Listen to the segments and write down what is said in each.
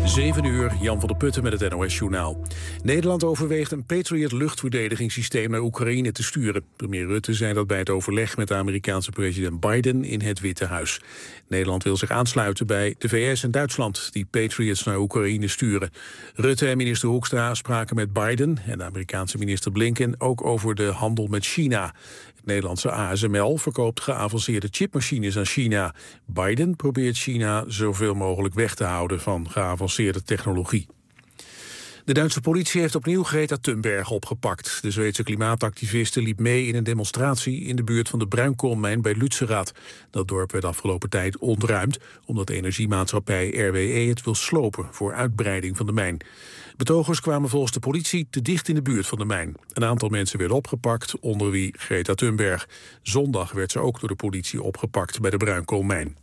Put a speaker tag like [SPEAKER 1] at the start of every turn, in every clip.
[SPEAKER 1] 7 uur, Jan van der Putten met het NOS-journaal. Nederland overweegt een Patriot-luchtverdedigingssysteem naar Oekraïne te sturen. Premier Rutte zei dat bij het overleg met de Amerikaanse president Biden in het Witte Huis. Nederland wil zich aansluiten bij de VS en Duitsland die Patriots naar Oekraïne sturen. Rutte en minister Hoekstra spraken met Biden en de Amerikaanse minister Blinken ook over de handel met China. Het Nederlandse ASML verkoopt geavanceerde chipmachines aan China. Biden probeert China zoveel mogelijk weg te houden van geavanceerde technologie. De Duitse politie heeft opnieuw Greta Thunberg opgepakt. De Zweedse klimaatactiviste liep mee in een demonstratie in de buurt van de bruinkoolmijn bij Lützerath. Dat dorp werd afgelopen tijd ontruimd omdat de energiemaatschappij RWE het wil slopen voor uitbreiding van de mijn. Betogers kwamen volgens de politie te dicht in de buurt van de mijn. Een aantal mensen werden opgepakt, onder wie Greta Thunberg. Zondag werd ze ook door de politie opgepakt bij de bruinkoolmijn.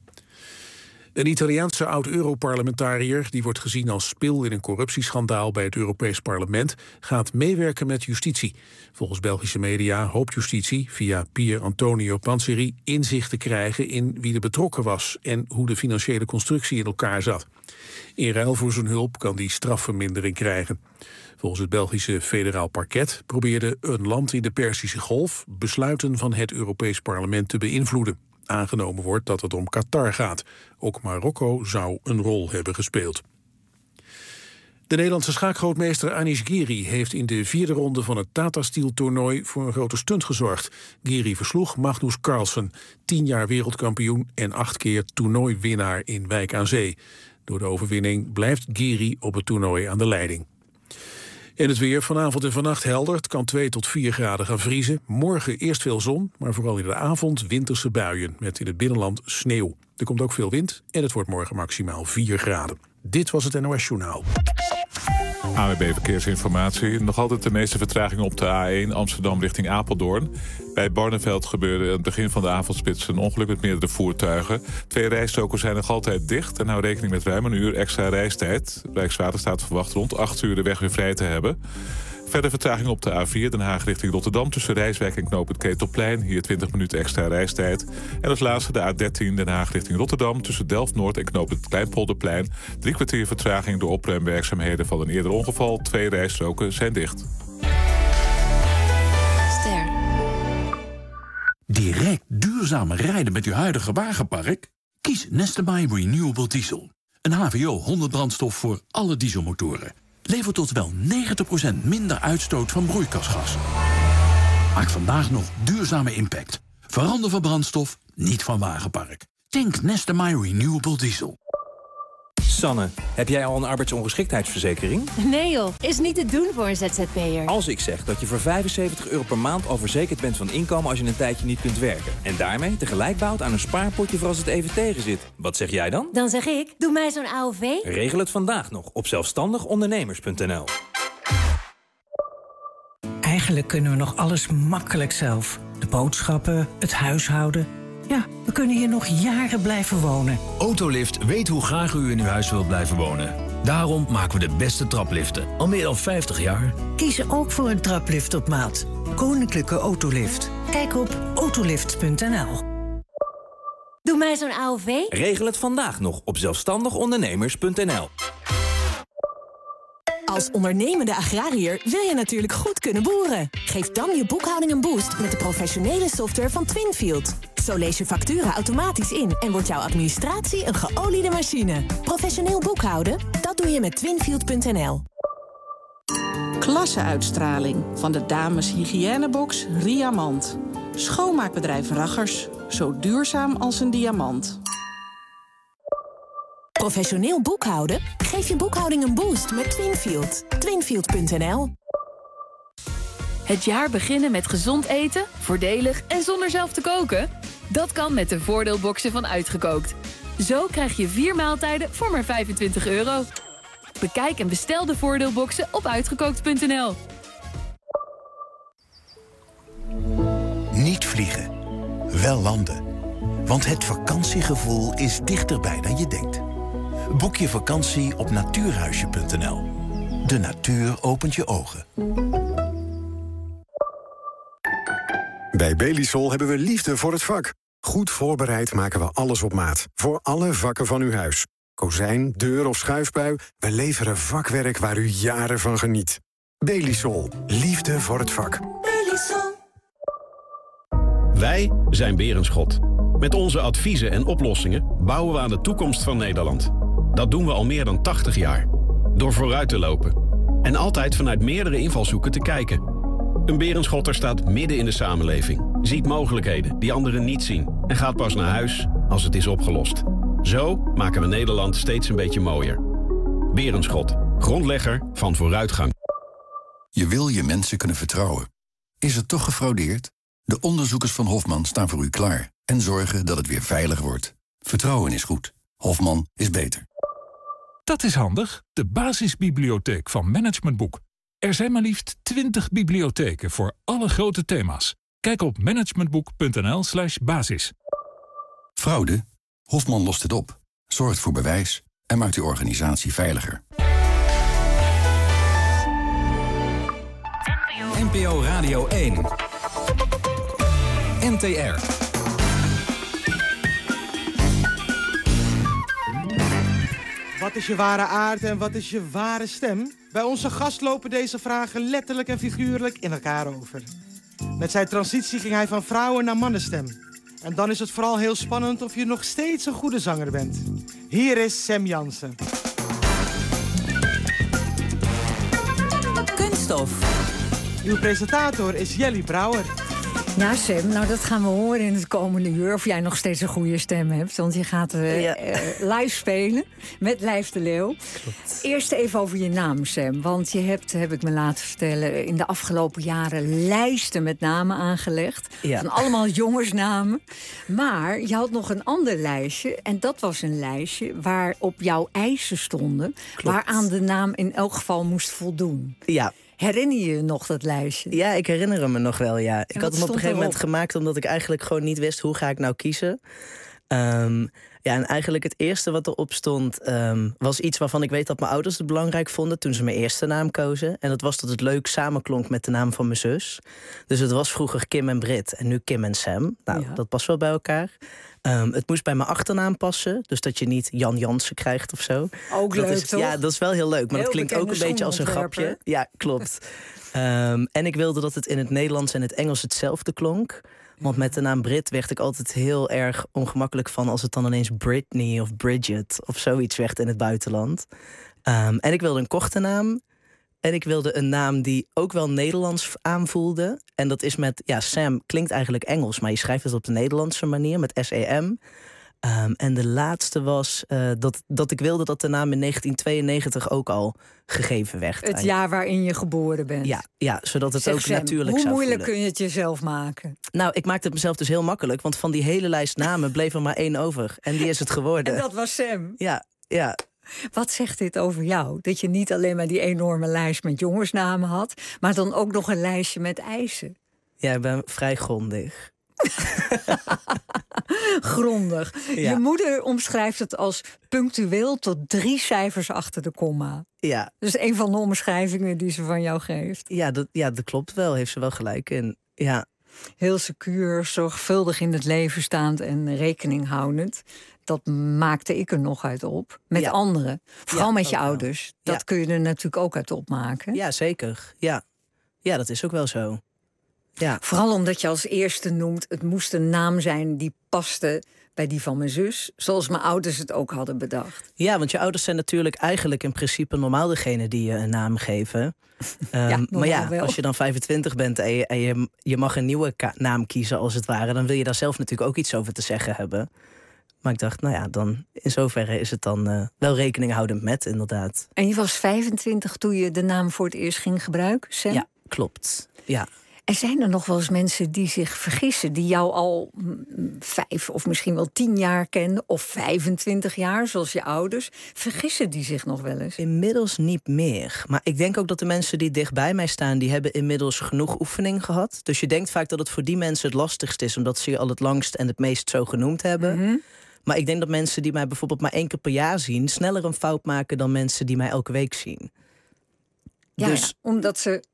[SPEAKER 1] Een Italiaanse oud-Europarlementariër, die wordt gezien als spil in een corruptieschandaal bij het Europees Parlement, gaat meewerken met justitie. Volgens Belgische media hoopt justitie via Pier Antonio Panzeri inzicht te krijgen in wie er betrokken was en hoe de financiële constructie in elkaar zat. In ruil voor zijn hulp kan die strafvermindering krijgen. Volgens het Belgische federaal parket probeerde een land in de Perzische Golf besluiten van het Europees Parlement te beïnvloeden. Aangenomen wordt dat het om Qatar gaat. Ook Marokko zou een rol hebben gespeeld. De Nederlandse schaakgrootmeester Anish Giri heeft in de 4e ronde van het Tata Steel-toernooi voor een grote stunt gezorgd. Giri versloeg Magnus Carlsen, 10 jaar wereldkampioen en 8 keer toernooiwinnaar in Wijk aan Zee. Door de overwinning blijft Giri op het toernooi aan de leiding. En het weer vanavond en vannacht helder. Het kan 2 tot 4 graden gaan vriezen. Morgen eerst veel zon, maar vooral in de avond winterse buien. Met in het binnenland sneeuw. Er komt ook veel wind en het wordt morgen maximaal 4 graden. Dit was het NOS Journaal.
[SPEAKER 2] ANWB Verkeersinformatie. Nog altijd de meeste vertragingen op de A1 Amsterdam richting Apeldoorn. Bij Barneveld gebeurde aan het begin van de avondspits een ongeluk met meerdere voertuigen. 2 rijstroken zijn nog altijd dicht en hou rekening met ruim een uur extra reistijd. Rijkswaterstaat verwacht rond 8 uur de weg weer vrij te hebben. Verder vertraging op de A4 Den Haag richting Rotterdam tussen Rijswijk en knooppunt Ketelplein. Hier 20 minuten extra reistijd. En als laatste de A13 Den Haag richting Rotterdam tussen Delft-Noord en knooppunt Kleinpolderplein. 3 kwartier vertraging door opruimwerkzaamheden van een eerder ongeval. 2 rijstroken zijn dicht.
[SPEAKER 3] Ster.
[SPEAKER 4] Direct duurzamer rijden met uw huidige wagenpark? Kies Neste MY Renewable Diesel. Een HVO 100 brandstof voor alle dieselmotoren. Levert tot wel 90% minder uitstoot van broeikasgassen. Maak vandaag nog duurzame impact. Verander van brandstof, niet van wagenpark. Tank Neste MY Renewable Diesel.
[SPEAKER 5] Sanne, heb jij al een arbeidsongeschiktheidsverzekering?
[SPEAKER 3] Nee joh, is niet te doen voor een ZZP'er.
[SPEAKER 5] Als ik zeg dat je voor €75 per maand al verzekerd bent van inkomen als je een tijdje niet kunt werken. En daarmee tegelijk bouwt aan een spaarpotje voor als het even tegen zit. Wat zeg jij dan?
[SPEAKER 3] Dan zeg ik, doe mij zo'n AOV.
[SPEAKER 5] Regel het vandaag nog op zelfstandigondernemers.nl.
[SPEAKER 6] Eigenlijk kunnen we nog alles makkelijk zelf. De boodschappen, het huishouden. Ja, we kunnen hier nog jaren blijven wonen.
[SPEAKER 7] Autolift weet hoe graag u in uw huis wilt blijven wonen. Daarom maken we de beste trapliften. Al meer dan 50 jaar.
[SPEAKER 6] Kies ook voor een traplift op maat. Koninklijke Autolift. Kijk op autolift.nl.
[SPEAKER 3] Doe mij zo'n AOV.
[SPEAKER 5] Regel het vandaag nog op zelfstandigondernemers.nl.
[SPEAKER 8] Als ondernemende agrariër wil je natuurlijk goed kunnen boeren. Geef dan je boekhouding een boost met de professionele software van Twinfield. Zo lees je facturen automatisch in en wordt jouw administratie een geoliede machine. Professioneel boekhouden? Dat doe je met Twinfield.nl.
[SPEAKER 9] Klasse-uitstraling van de dames hygiënebox Riamant. Schoonmaakbedrijf Raggers, zo duurzaam als een diamant.
[SPEAKER 8] Professioneel boekhouden? Geef je boekhouding een boost met Twinfield. Twinfield.nl.
[SPEAKER 10] Het jaar beginnen met gezond eten, voordelig en zonder zelf te koken? Dat kan met de voordeelboxen van Uitgekookt. Zo krijg je 4 maaltijden voor maar €25. Bekijk en bestel de voordeelboxen op uitgekookt.nl.
[SPEAKER 11] Niet vliegen, wel landen. Want het vakantiegevoel is dichterbij dan je denkt. Boek je vakantie op natuurhuisje.nl. De natuur opent je ogen.
[SPEAKER 12] Bij Belisol hebben we liefde voor het vak. Goed voorbereid maken we alles op maat. Voor alle vakken van uw huis. Kozijn, deur of schuifbui, we leveren vakwerk waar u jaren van geniet. Belisol. Liefde voor het vak.
[SPEAKER 13] Belisol. Wij zijn Berenschot. Met onze adviezen en oplossingen bouwen we aan de toekomst van Nederland. Dat doen we al meer dan 80 jaar. Door vooruit te lopen. En altijd vanuit meerdere invalshoeken te kijken. Een Berenschotter staat midden in de samenleving. Ziet mogelijkheden die anderen niet zien. En gaat pas naar huis als het is opgelost. Zo maken we Nederland steeds een beetje mooier. Berenschot. Grondlegger van vooruitgang.
[SPEAKER 14] Je wil je mensen kunnen vertrouwen. Is er toch gefraudeerd? De onderzoekers van Hofman staan voor u klaar en zorgen dat het weer veilig wordt. Vertrouwen is goed. Hofman is beter.
[SPEAKER 15] Dat is handig. De basisbibliotheek van Management Boek. Er zijn maar liefst 20 bibliotheken voor alle grote thema's. Kijk op managementboek.nl/basis.
[SPEAKER 14] Fraude? Hofman lost het op, zorgt voor bewijs en maakt uw organisatie veiliger.
[SPEAKER 5] NPO Radio 1. NTR.
[SPEAKER 16] Wat is je ware aard en wat is je ware stem? Bij onze gast lopen deze vragen letterlijk en figuurlijk in elkaar over. Met zijn transitie ging hij van vrouwen naar mannenstem. En dan is het vooral heel spannend of je nog steeds een goede zanger bent. Hier is Sam Jansen.
[SPEAKER 8] Kunststof.
[SPEAKER 16] Uw presentator is Jelly Brouwer.
[SPEAKER 17] Ja, Sam, nou dat gaan we horen in het komende uur. Of jij nog steeds een goede stem hebt. Want je gaat live spelen met Lijf de Leeuw. Klopt. Eerst even over je naam, Sam. Want je hebt, heb ik me laten vertellen, in de afgelopen jaren lijsten met namen aangelegd. Ja. Van allemaal jongensnamen. Maar je had nog een ander lijstje. En dat was een lijstje waarop jouw eisen stonden. Klopt. Waaraan de naam in elk geval moest voldoen.
[SPEAKER 18] Ja.
[SPEAKER 17] Herinner je je nog dat lijstje?
[SPEAKER 18] Ja, ik herinner hem me nog wel, ja. Ik had hem op een gegeven moment gemaakt omdat ik eigenlijk gewoon niet wist hoe ga ik nou kiezen. Ja, en eigenlijk het eerste wat erop stond was iets waarvan ik weet dat mijn ouders het belangrijk vonden toen ze mijn eerste naam kozen. En dat was dat het leuk samenklonk met de naam van mijn zus. Dus het was vroeger Kim en Brit en nu Kim en Sam. Nou, ja. Dat past wel bij elkaar. Het moest bij mijn achternaam passen. Dus dat je niet Jan Jansen krijgt of zo.
[SPEAKER 17] Ook
[SPEAKER 18] dat
[SPEAKER 17] leuk,
[SPEAKER 18] is,
[SPEAKER 17] toch?
[SPEAKER 18] Ja, dat is wel heel leuk. Maar
[SPEAKER 17] heel
[SPEAKER 18] dat klinkt ook een beetje als een grapje. Ja, klopt. En ik wilde dat het in het Nederlands en het Engels hetzelfde klonk. Want met de naam Brit werd ik altijd heel erg ongemakkelijk van als het dan ineens Britney of Bridget of zoiets werd in het buitenland. En ik wilde een korte naam. En ik wilde een naam die ook wel Nederlands aanvoelde. En dat is met, ja, Sam klinkt eigenlijk Engels, maar je schrijft het op de Nederlandse manier met S-E-M. En de laatste was dat ik wilde dat de naam in 1992 ook al gegeven werd.
[SPEAKER 17] Het jaar waarin je geboren bent.
[SPEAKER 18] Ja, zodat het ook
[SPEAKER 17] Sam,
[SPEAKER 18] natuurlijk
[SPEAKER 17] hoe
[SPEAKER 18] zou
[SPEAKER 17] moeilijk
[SPEAKER 18] voelen.
[SPEAKER 17] kun je het jezelf maken?
[SPEAKER 18] Nou, ik maakte het mezelf dus heel makkelijk. Want van die hele lijst namen bleef er maar 1 over. En die is het geworden.
[SPEAKER 17] En dat was Sam?
[SPEAKER 18] Ja.
[SPEAKER 17] Wat zegt dit over jou? Dat je niet alleen maar die enorme lijst met jongensnamen had, maar dan ook nog een lijstje met eisen.
[SPEAKER 18] Ja, ik ben vrij grondig.
[SPEAKER 17] Grondig.
[SPEAKER 18] Ja.
[SPEAKER 17] Je moeder omschrijft het als punctueel tot 3 cijfers achter de komma.
[SPEAKER 18] Ja.
[SPEAKER 17] Dat is een van de omschrijvingen die ze van jou geeft.
[SPEAKER 18] Ja, dat klopt wel. Heeft ze wel gelijk in. Ja.
[SPEAKER 17] Heel secuur, zorgvuldig in het leven staand en rekening houdend. Dat maakte ik er nog uit op. Met anderen. Vooral met je ouders. Dat kun je er natuurlijk ook uit opmaken.
[SPEAKER 18] Ja, zeker. Ja, dat is ook wel zo. Ja.
[SPEAKER 17] Vooral omdat je als eerste noemt, het moest een naam zijn die paste bij die van mijn zus. Zoals mijn ouders het ook hadden bedacht.
[SPEAKER 18] Ja, want je ouders zijn natuurlijk eigenlijk in principe normaal degene die je een naam geven. Maar ja, wel. Als je dan 25 bent en je mag een nieuwe naam kiezen als het ware, dan wil je daar zelf natuurlijk ook iets over te zeggen hebben. Maar ik dacht, nou ja, dan in zoverre is het dan wel rekening houdend met, inderdaad.
[SPEAKER 17] En je was 25 toen je de naam voor het eerst ging gebruiken, Sam?
[SPEAKER 18] Ja, klopt. Ja.
[SPEAKER 17] En zijn er nog wel eens mensen die zich vergissen, die jou al 5 of misschien wel 10 jaar kennen, of 25 jaar, zoals je ouders? Vergissen die zich nog wel eens?
[SPEAKER 18] Inmiddels niet meer. Maar ik denk ook dat de mensen die dicht bij mij staan, die hebben inmiddels genoeg oefening gehad. Dus je denkt vaak dat het voor die mensen het lastigst is, omdat ze je al het langst en het meest zo genoemd hebben. Mm-hmm. Maar ik denk dat mensen die mij bijvoorbeeld maar 1 keer per jaar zien, sneller een fout maken dan mensen die mij elke week zien.
[SPEAKER 17] Ja,
[SPEAKER 18] dus...
[SPEAKER 17] ja, omdat ze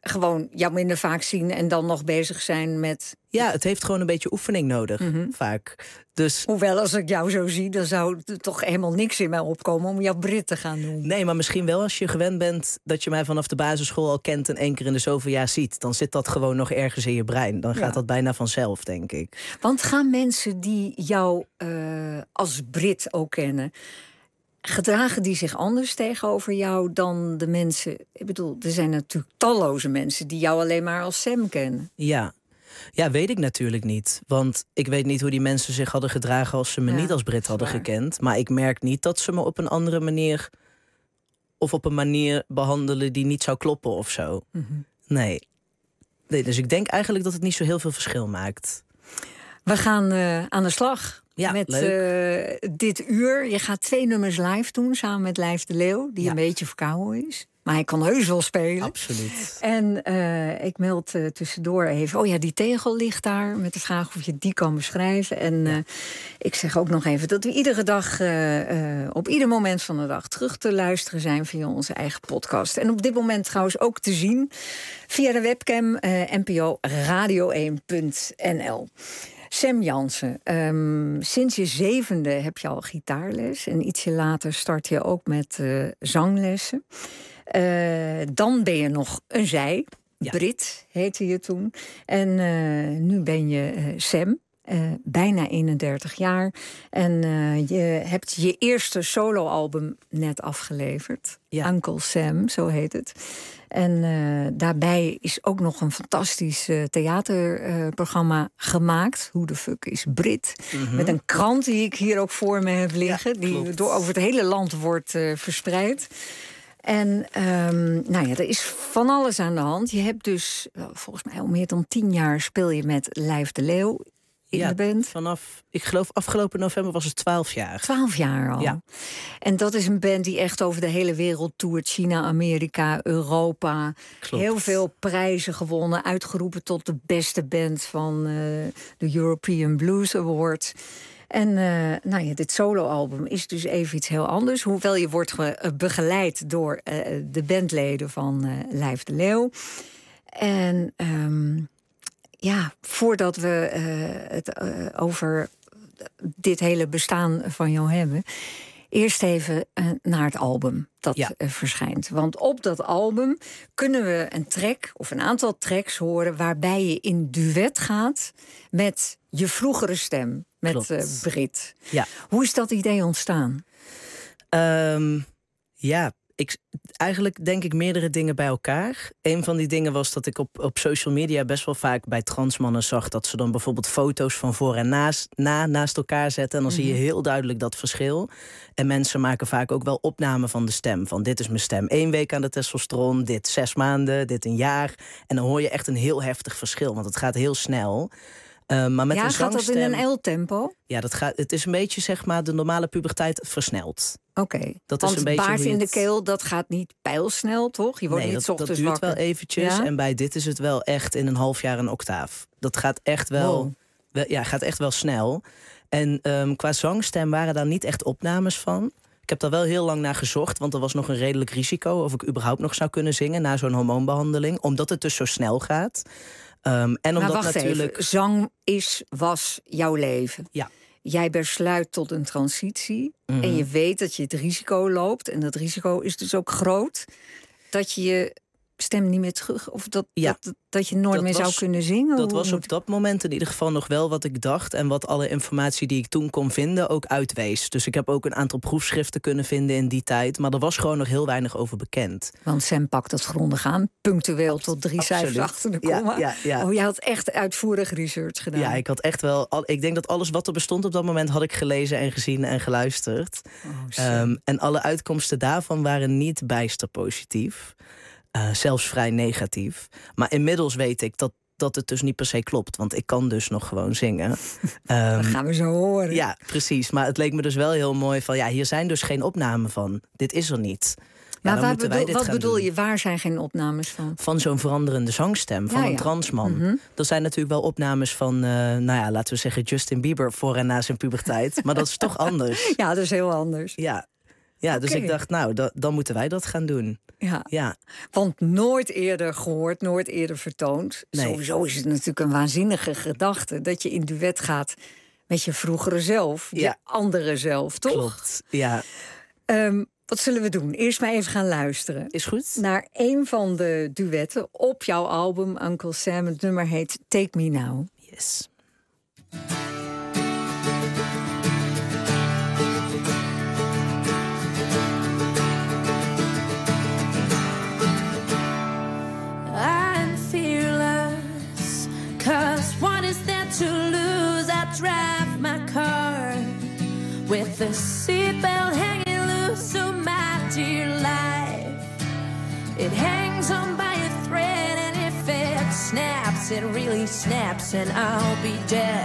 [SPEAKER 17] gewoon jou minder vaak zien en dan nog bezig zijn met...
[SPEAKER 18] Ja, het heeft gewoon een beetje oefening nodig, vaak. Dus...
[SPEAKER 17] Hoewel, als ik jou zo zie, dan zou er toch helemaal niks in mij opkomen om jou Brit te gaan noemen.
[SPEAKER 18] Nee, maar misschien wel als je gewend bent dat je mij vanaf de basisschool al kent en 1 keer in de zoveel jaar ziet. Dan zit dat gewoon nog ergens in je brein. Dan gaat dat bijna vanzelf, denk ik.
[SPEAKER 17] Want gaan mensen die jou als Brit ook kennen, gedragen die zich anders tegenover jou dan de mensen... Ik bedoel, er zijn natuurlijk talloze mensen die jou alleen maar als Sam kennen.
[SPEAKER 18] Ja, weet ik natuurlijk niet. Want ik weet niet hoe die mensen zich hadden gedragen als ze me niet als Brit hadden gekend. Maar ik merk niet dat ze me op een andere manier of op een manier behandelen die niet zou kloppen of zo. Nee, dus ik denk eigenlijk dat het niet zo heel veel verschil maakt.
[SPEAKER 17] We gaan aan de slag.
[SPEAKER 18] Ja,
[SPEAKER 17] met dit uur. Je gaat 2 nummers live doen samen met Lijf de Leeuw, die een beetje verkouden is. Maar hij kan heus wel spelen.
[SPEAKER 18] Absoluut.
[SPEAKER 17] En ik meld tussendoor even... Oh ja, die tegel ligt daar, met de vraag of je die kan beschrijven. En ik zeg ook nog even dat we iedere dag... op ieder moment van de dag terug te luisteren zijn via onze eigen podcast. En op dit moment trouwens ook te zien via de webcam nporadio1.nl. Sam Jansen, sinds je 7e heb je al gitaarles. En ietsje later start je ook met zanglessen. Dan ben je nog een zij. Brit heette je toen. En nu ben je Sam. Bijna 31 jaar. En je hebt je eerste soloalbum net afgeleverd. Uncle Sam, zo heet het. En daarbij is ook nog een fantastisch theaterprogramma gemaakt. Hoe de fuck is Brit? Met een krant die ik hier ook voor me heb liggen. Die over het hele land wordt verspreid. En er is van alles aan de hand. Je hebt dus, volgens mij al meer dan 10 jaar speel je met Lijf de Leeuw in de band.
[SPEAKER 18] Vanaf, ik geloof afgelopen november was het 12 jaar.
[SPEAKER 17] 12 jaar al. Ja. En dat is een band die echt over de hele wereld toert. China, Amerika, Europa. Klopt. Heel veel prijzen gewonnen. Uitgeroepen tot de beste band van de European Blues Award. En dit soloalbum is dus even iets heel anders. Hoewel je wordt begeleid door de bandleden van Lijf de Leeuw. En voordat we het over dit hele bestaan van jou hebben, eerst even naar het album dat verschijnt. Want op dat album kunnen we een track of een aantal tracks horen waarbij je in duet gaat met je vroegere stem, met Brit. Ja. Hoe is dat idee ontstaan?
[SPEAKER 18] Eigenlijk denk ik meerdere dingen bij elkaar. Een van die dingen was dat ik op social media best wel vaak bij transmannen zag dat ze dan bijvoorbeeld foto's van voor en naast elkaar zetten. En dan zie je heel duidelijk dat verschil. En mensen maken vaak ook wel opnamen van de stem. Van dit is mijn stem 1 week aan de testosteron, dit 6 maanden, dit een jaar. En dan hoor je echt een heel heftig verschil, want het gaat heel snel. Maar met een
[SPEAKER 17] gaat dat in een L-tempo?
[SPEAKER 18] Ja, het is een beetje zeg maar de normale puberteit versneld.
[SPEAKER 17] Oké, want baard in de keel, dat gaat niet pijlsnel, toch? Je wordt niet 's ochtends wakker.
[SPEAKER 18] Dat duurt wel eventjes. Ja? En bij dit is het wel echt in een half jaar een octaaf. Dat gaat echt wel, gaat echt wel snel. En qua zangstem waren daar niet echt opnames van. Ik heb daar wel heel lang naar gezocht, want er was nog een redelijk risico of ik überhaupt nog zou kunnen zingen na zo'n hormoonbehandeling, omdat het dus zo snel gaat. En omdat
[SPEAKER 17] wacht
[SPEAKER 18] natuurlijk
[SPEAKER 17] even. Zang was jouw leven.
[SPEAKER 18] Ja.
[SPEAKER 17] Jij besluit tot een transitie en je weet dat je het risico loopt. En dat risico is dus ook groot dat je je stem niet meer terug, of dat je nooit meer zou kunnen zingen.
[SPEAKER 18] Dat was op dat moment in ieder geval nog wel wat ik dacht en wat alle informatie die ik toen kon vinden ook uitwees. Dus ik heb ook een aantal proefschriften kunnen vinden in die tijd, maar er was gewoon nog heel weinig over bekend.
[SPEAKER 17] Want Sam pakt het grondig aan, punctueel tot 3 cijfers achter de komma. Ja. Oh, je had echt uitvoerig research gedaan.
[SPEAKER 18] Ja, ik had echt wel. Ik denk dat alles wat er bestond op dat moment had ik gelezen en gezien en geluisterd. En alle uitkomsten daarvan waren niet bijster positief. Zelfs vrij negatief. Maar inmiddels weet ik dat het dus niet per se klopt. Want ik kan dus nog gewoon zingen.
[SPEAKER 17] Dat gaan we zo horen.
[SPEAKER 18] Ja, precies. Maar het leek me dus wel heel mooi van, hier zijn dus geen opnamen van. Dit is er niet.
[SPEAKER 17] Maar wat bedoel je, waar zijn geen opnames van?
[SPEAKER 18] Van zo'n veranderende zangstem, van een transman. Er zijn natuurlijk wel opnames van, laten we zeggen Justin Bieber voor en na zijn puberteit. Maar dat is toch anders.
[SPEAKER 17] Ja, dat is heel anders.
[SPEAKER 18] Ja. Ja, dus ik dacht, nou, dan moeten wij dat gaan doen.
[SPEAKER 17] Ja. Want nooit eerder gehoord, nooit eerder vertoond.
[SPEAKER 18] Nee.
[SPEAKER 17] Sowieso is het natuurlijk een waanzinnige gedachte dat je in duet gaat met je vroegere zelf, je andere zelf, toch?
[SPEAKER 18] Klopt, ja.
[SPEAKER 17] Wat zullen we doen? Eerst maar even gaan luisteren.
[SPEAKER 18] Is goed.
[SPEAKER 17] Naar een van de duetten op jouw album, Uncle Sam. Het nummer heet Take Me Now.
[SPEAKER 18] Yes.
[SPEAKER 19] I'm fearless, 'cause what is there to lose? I drive my car with the seatbelt hanging loose, so my dear life, it hangs on by a thread, and if it snaps, it really snaps, and I'll be dead.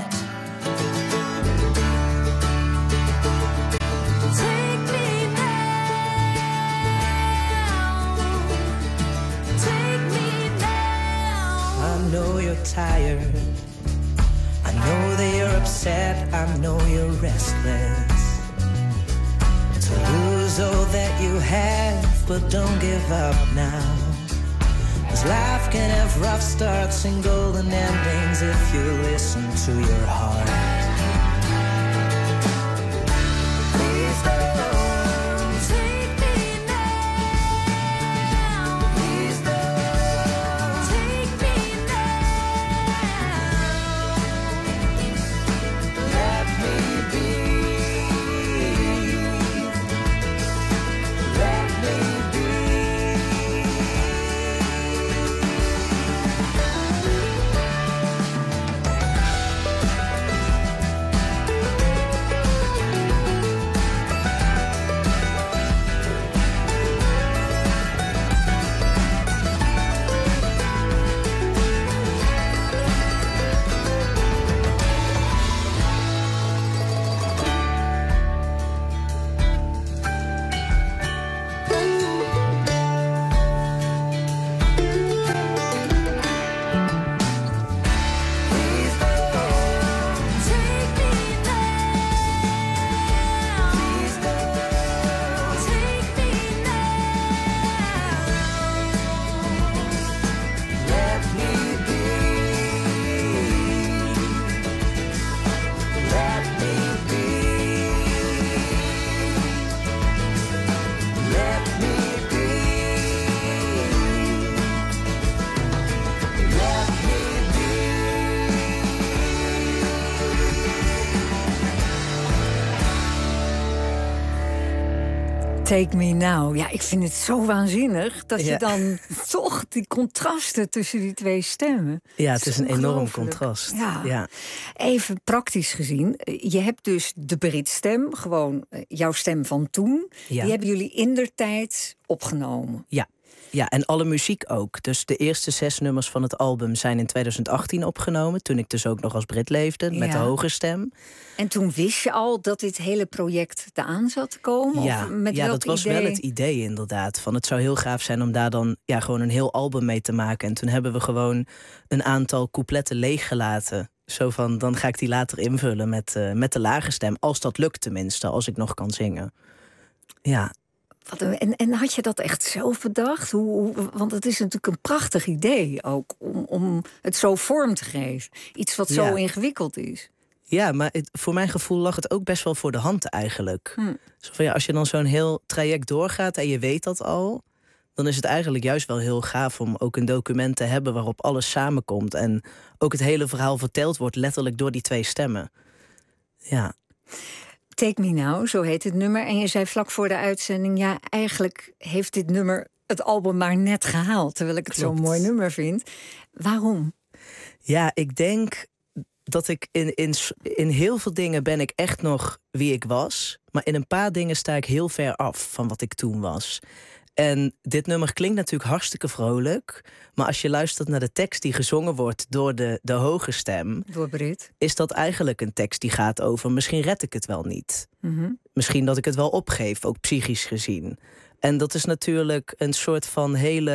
[SPEAKER 19] Take me now, take me now.
[SPEAKER 20] I know you're tired, I know that you're upset, I know you're restless. To lose all that you have, but don't give up now. 'Cause life can have rough starts and golden endings if you listen to your heart. Please don't take me now. Please don't take me now. Let me be. Let me be.
[SPEAKER 17] Take Me Now. Ja, ik vind het zo waanzinnig dat je dan toch die contrasten tussen die twee stemmen.
[SPEAKER 18] Ja, het is een enorm contrast.
[SPEAKER 17] Ja. Even praktisch gezien, je hebt dus de Brit-stem, gewoon jouw stem van toen.
[SPEAKER 18] Ja.
[SPEAKER 17] Die hebben jullie indertijd opgenomen.
[SPEAKER 18] Ja, en alle muziek ook. Dus de eerste 6 nummers van het album zijn in 2018 opgenomen. Toen ik dus ook nog als Brit leefde, met de hoge stem.
[SPEAKER 17] En toen wist je al dat dit hele project eraan zat te komen?
[SPEAKER 18] Ja,
[SPEAKER 17] of met
[SPEAKER 18] dat was
[SPEAKER 17] idee?
[SPEAKER 18] wel het idee inderdaad. Van het zou heel gaaf zijn om daar dan gewoon een heel album mee te maken. En toen hebben we gewoon een aantal coupletten leeggelaten. Zo van, dan ga ik die later invullen met de lage stem. Als dat lukt tenminste, als ik nog kan zingen. Ja.
[SPEAKER 17] En had je dat echt zelf bedacht? Want het is natuurlijk een prachtig idee ook om het zo vorm te geven. Iets wat zo ingewikkeld is.
[SPEAKER 18] Ja, maar voor mijn gevoel lag het ook best wel voor de hand eigenlijk. Zo van, als je dan zo'n heel traject doorgaat en je weet dat al, dan is het eigenlijk juist wel heel gaaf om ook een document te hebben waarop alles samenkomt. En ook het hele verhaal verteld wordt letterlijk door die 2 stemmen. Ja.
[SPEAKER 17] Take Me Now, zo heet het nummer. En je zei vlak voor de uitzending, ja, eigenlijk heeft dit nummer het album maar net gehaald. Terwijl ik het zo'n mooi nummer vind. Waarom?
[SPEAKER 18] Ja, ik denk dat ik in heel veel dingen ben ik echt nog wie ik was. Maar in een paar dingen sta ik heel ver af van wat ik toen was. En dit nummer klinkt natuurlijk hartstikke vrolijk. Maar als je luistert naar de tekst die gezongen wordt door de hoge stem,
[SPEAKER 17] door Brit,
[SPEAKER 18] is dat eigenlijk een tekst die gaat over misschien red ik het wel niet. Misschien dat ik het wel opgeef, ook psychisch gezien. En dat is natuurlijk een soort van hele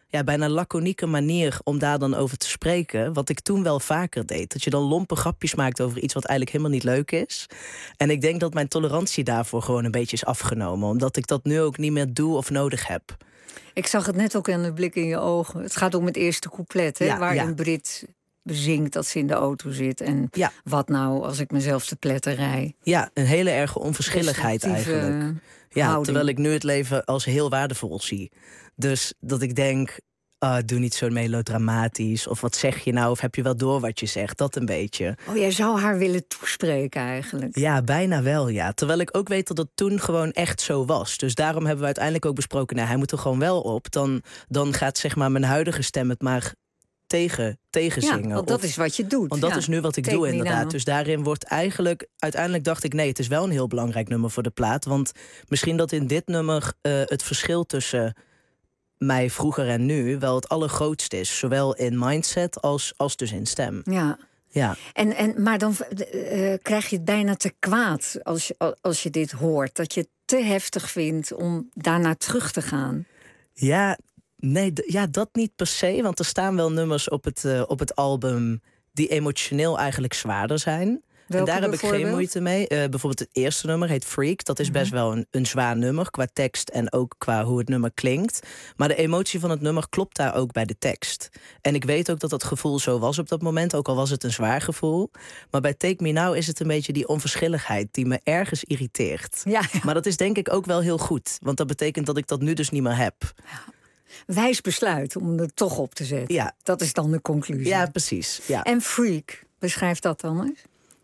[SPEAKER 18] bijna laconieke manier om daar dan over te spreken. Wat ik toen wel vaker deed. Dat je dan lompe grapjes maakt over iets wat eigenlijk helemaal niet leuk is. En ik denk dat mijn tolerantie daarvoor gewoon een beetje is afgenomen. Omdat ik dat nu ook niet meer doe of nodig heb.
[SPEAKER 17] Ik zag het net ook aan de blik in je ogen. Het gaat om het eerste couplet, hè, waarin Brit bezingt dat ze in de auto zit. En wat nou als ik mezelf te pletten rij?
[SPEAKER 18] Ja, een hele erge onverschilligheid eigenlijk. Ja,
[SPEAKER 17] houding.
[SPEAKER 18] terwijl ik nu het leven als heel waardevol zie. Dus dat ik denk, doe niet zo melodramatisch. Of wat zeg je nou? Of heb je wel door wat je zegt? Dat een beetje.
[SPEAKER 17] Oh, jij zou haar willen toespreken eigenlijk.
[SPEAKER 18] Ja, bijna wel, ja. Terwijl ik ook weet dat het toen gewoon echt zo was. Dus daarom hebben we uiteindelijk ook besproken, nou, hij moet er gewoon wel op. Dan gaat zeg maar mijn huidige stem het maar tegen zingen.
[SPEAKER 17] Ja, want dat is wat je doet.
[SPEAKER 18] Want dat is nu wat ik doe inderdaad. Dus daarin wordt eigenlijk... Uiteindelijk dacht ik, nee, het is wel een heel belangrijk nummer voor de plaat. Want misschien dat in dit nummer het verschil tussen mij vroeger en nu wel het allergrootste is. Zowel in mindset als dus in stem. Ja.
[SPEAKER 17] Maar dan krijg je het bijna te kwaad als je dit hoort. Dat je het te heftig vindt om daarna terug te gaan.
[SPEAKER 18] Ja, nee, dat niet per se. Want er staan wel nummers op het album die emotioneel eigenlijk zwaarder zijn.
[SPEAKER 17] Welke
[SPEAKER 18] en daar heb ik geen moeite mee. Bijvoorbeeld het eerste nummer heet Freak. Dat is best wel een zwaar nummer qua tekst en ook qua hoe het nummer klinkt. Maar de emotie van het nummer klopt daar ook bij de tekst. En ik weet ook dat dat gevoel zo was op dat moment, ook al was het een zwaar gevoel. Maar bij Take Me Now is het een beetje die onverschilligheid die me ergens irriteert. Ja. Maar dat is denk ik ook wel heel goed. Want dat betekent dat ik dat nu dus niet meer heb.
[SPEAKER 17] Ja. Wijs besluit om er toch op te zetten.
[SPEAKER 18] Ja.
[SPEAKER 17] Dat is dan de conclusie.
[SPEAKER 18] Ja, precies. Ja.
[SPEAKER 17] En Freak, beschrijf dat dan eens.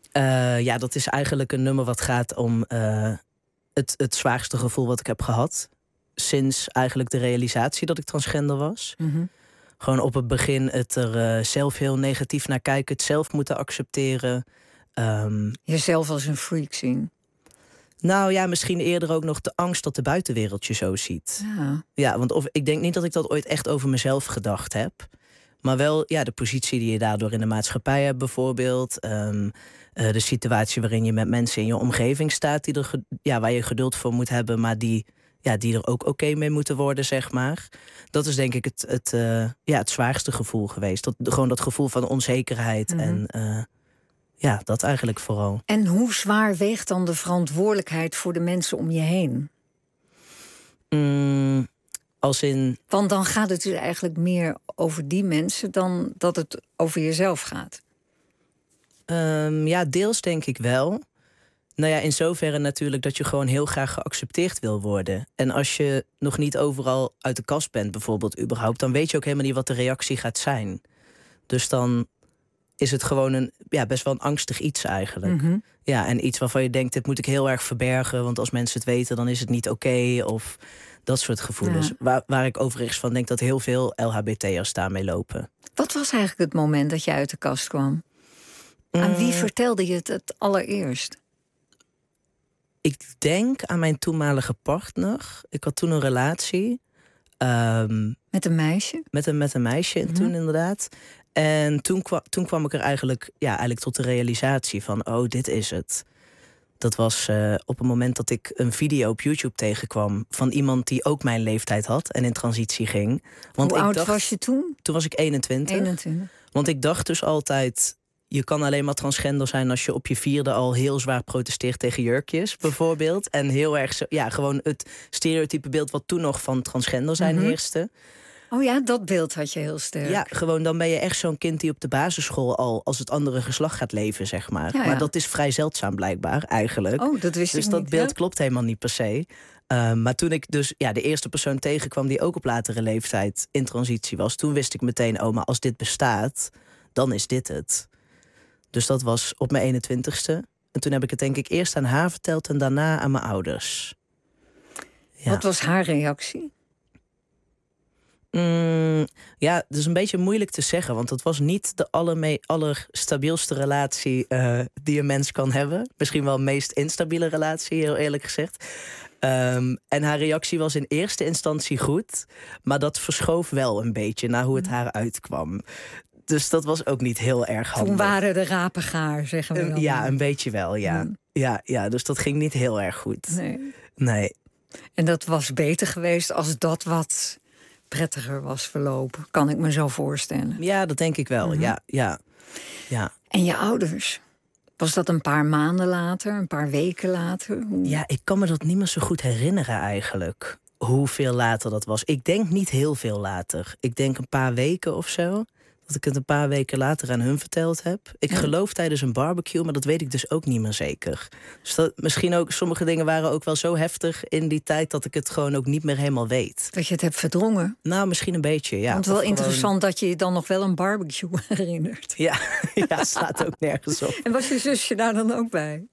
[SPEAKER 18] Dat is eigenlijk een nummer wat gaat om het zwaarste gevoel wat ik heb gehad. Sinds eigenlijk de realisatie dat ik transgender was. Mm-hmm. Gewoon op het begin het er zelf heel negatief naar kijken. Het zelf moeten accepteren.
[SPEAKER 17] Jezelf als een freak zien.
[SPEAKER 18] Nou ja, misschien eerder ook nog de angst dat de buitenwereld je zo ziet. Ja, want ik denk niet dat ik dat ooit echt over mezelf gedacht heb. Maar wel de positie die je daardoor in de maatschappij hebt bijvoorbeeld. De situatie waarin je met mensen in je omgeving staat die waar je geduld voor moet hebben, maar die er ook oké mee moeten worden, zeg maar. Dat is denk ik het zwaarste gevoel geweest. Gewoon dat gevoel van onzekerheid en dat eigenlijk vooral.
[SPEAKER 17] En hoe zwaar weegt dan de verantwoordelijkheid voor de mensen om je heen?
[SPEAKER 18] Als in...
[SPEAKER 17] Want dan gaat het dus eigenlijk meer over die mensen dan dat het over jezelf gaat.
[SPEAKER 18] Deels denk ik wel. Nou ja, in zoverre natuurlijk dat je gewoon heel graag geaccepteerd wil worden. En als je nog niet overal uit de kast bent bijvoorbeeld überhaupt, dan weet je ook helemaal niet wat de reactie gaat zijn. Dus dan is het gewoon best wel een angstig iets eigenlijk. Mm-hmm. Ja, en iets waarvan je denkt, dit moet ik heel erg verbergen, want als mensen het weten, dan is het niet oké, of dat soort gevoelens. Ja. Waar ik overigens van denk dat heel veel LHBT'ers daarmee lopen.
[SPEAKER 17] Wat was eigenlijk het moment dat je uit de kast kwam? Aan wie vertelde je het allereerst?
[SPEAKER 18] Ik denk aan mijn toenmalige partner. Ik had toen een relatie.
[SPEAKER 17] Met een meisje?
[SPEAKER 18] Met een meisje toen inderdaad. En toen kwam ik er eigenlijk tot de realisatie van, dit is het. Dat was op het moment dat ik een video op YouTube tegenkwam van iemand die ook mijn leeftijd had en in transitie ging. Want
[SPEAKER 17] Hoe oud was je toen?
[SPEAKER 18] Toen was ik 21. Want ik dacht dus altijd, je kan alleen maar transgender zijn als je op je 4e al heel zwaar protesteert tegen jurkjes, bijvoorbeeld. En heel erg gewoon het stereotype beeld wat toen nog van transgender zijn heerste.
[SPEAKER 17] Oh ja, dat beeld had je heel sterk.
[SPEAKER 18] Ja, gewoon dan ben je echt zo'n kind die op de basisschool al als het andere geslacht gaat leven, zeg maar. Ja. Maar dat is vrij zeldzaam blijkbaar, eigenlijk.
[SPEAKER 17] Oh, dat wist ik niet.
[SPEAKER 18] Dus dat beeld klopt helemaal niet per se. Maar toen ik dus de eerste persoon tegenkwam die ook op latere leeftijd in transitie was, toen wist ik meteen, maar als dit bestaat, dan is dit het. Dus dat was op mijn 21ste. En toen heb ik het denk ik eerst aan haar verteld en daarna aan mijn ouders.
[SPEAKER 17] Ja. Wat was haar reactie?
[SPEAKER 18] Dat is een beetje moeilijk te zeggen, want het was niet de allerstabielste relatie die een mens kan hebben. Misschien wel de meest instabiele relatie, heel eerlijk gezegd. En haar reactie was in eerste instantie goed, maar dat verschoof wel een beetje naar hoe het haar uitkwam. Dus dat was ook niet heel erg handig.
[SPEAKER 17] Toen waren de rapen gaar, zeggen we dan.
[SPEAKER 18] Ja, een beetje wel, ja. Ja, dus dat ging niet heel erg goed.
[SPEAKER 17] Nee. En dat was beter geweest als dat wat prettiger was verlopen. Kan ik me zo voorstellen.
[SPEAKER 18] Ja, dat denk ik wel. Ja.
[SPEAKER 17] En je ouders? Was dat een paar maanden later, een paar weken later?
[SPEAKER 18] Ja, ik kan me dat niet meer zo goed herinneren eigenlijk. Hoeveel later dat was. Ik denk niet heel veel later. Ik denk een paar weken of zo. Dat ik het een paar weken later aan hun verteld heb. Ik geloof tijdens een barbecue, maar dat weet ik dus ook niet meer zeker. Dus misschien ook, sommige dingen waren ook wel zo heftig in die tijd dat ik het gewoon ook niet meer helemaal weet.
[SPEAKER 17] Dat je het hebt verdrongen?
[SPEAKER 18] Nou, misschien een beetje, ja.
[SPEAKER 17] Want wel interessant dat je je dan nog wel een barbecue herinnert.
[SPEAKER 18] Ja, slaat ook nergens op.
[SPEAKER 17] En was je zusje daar dan ook bij?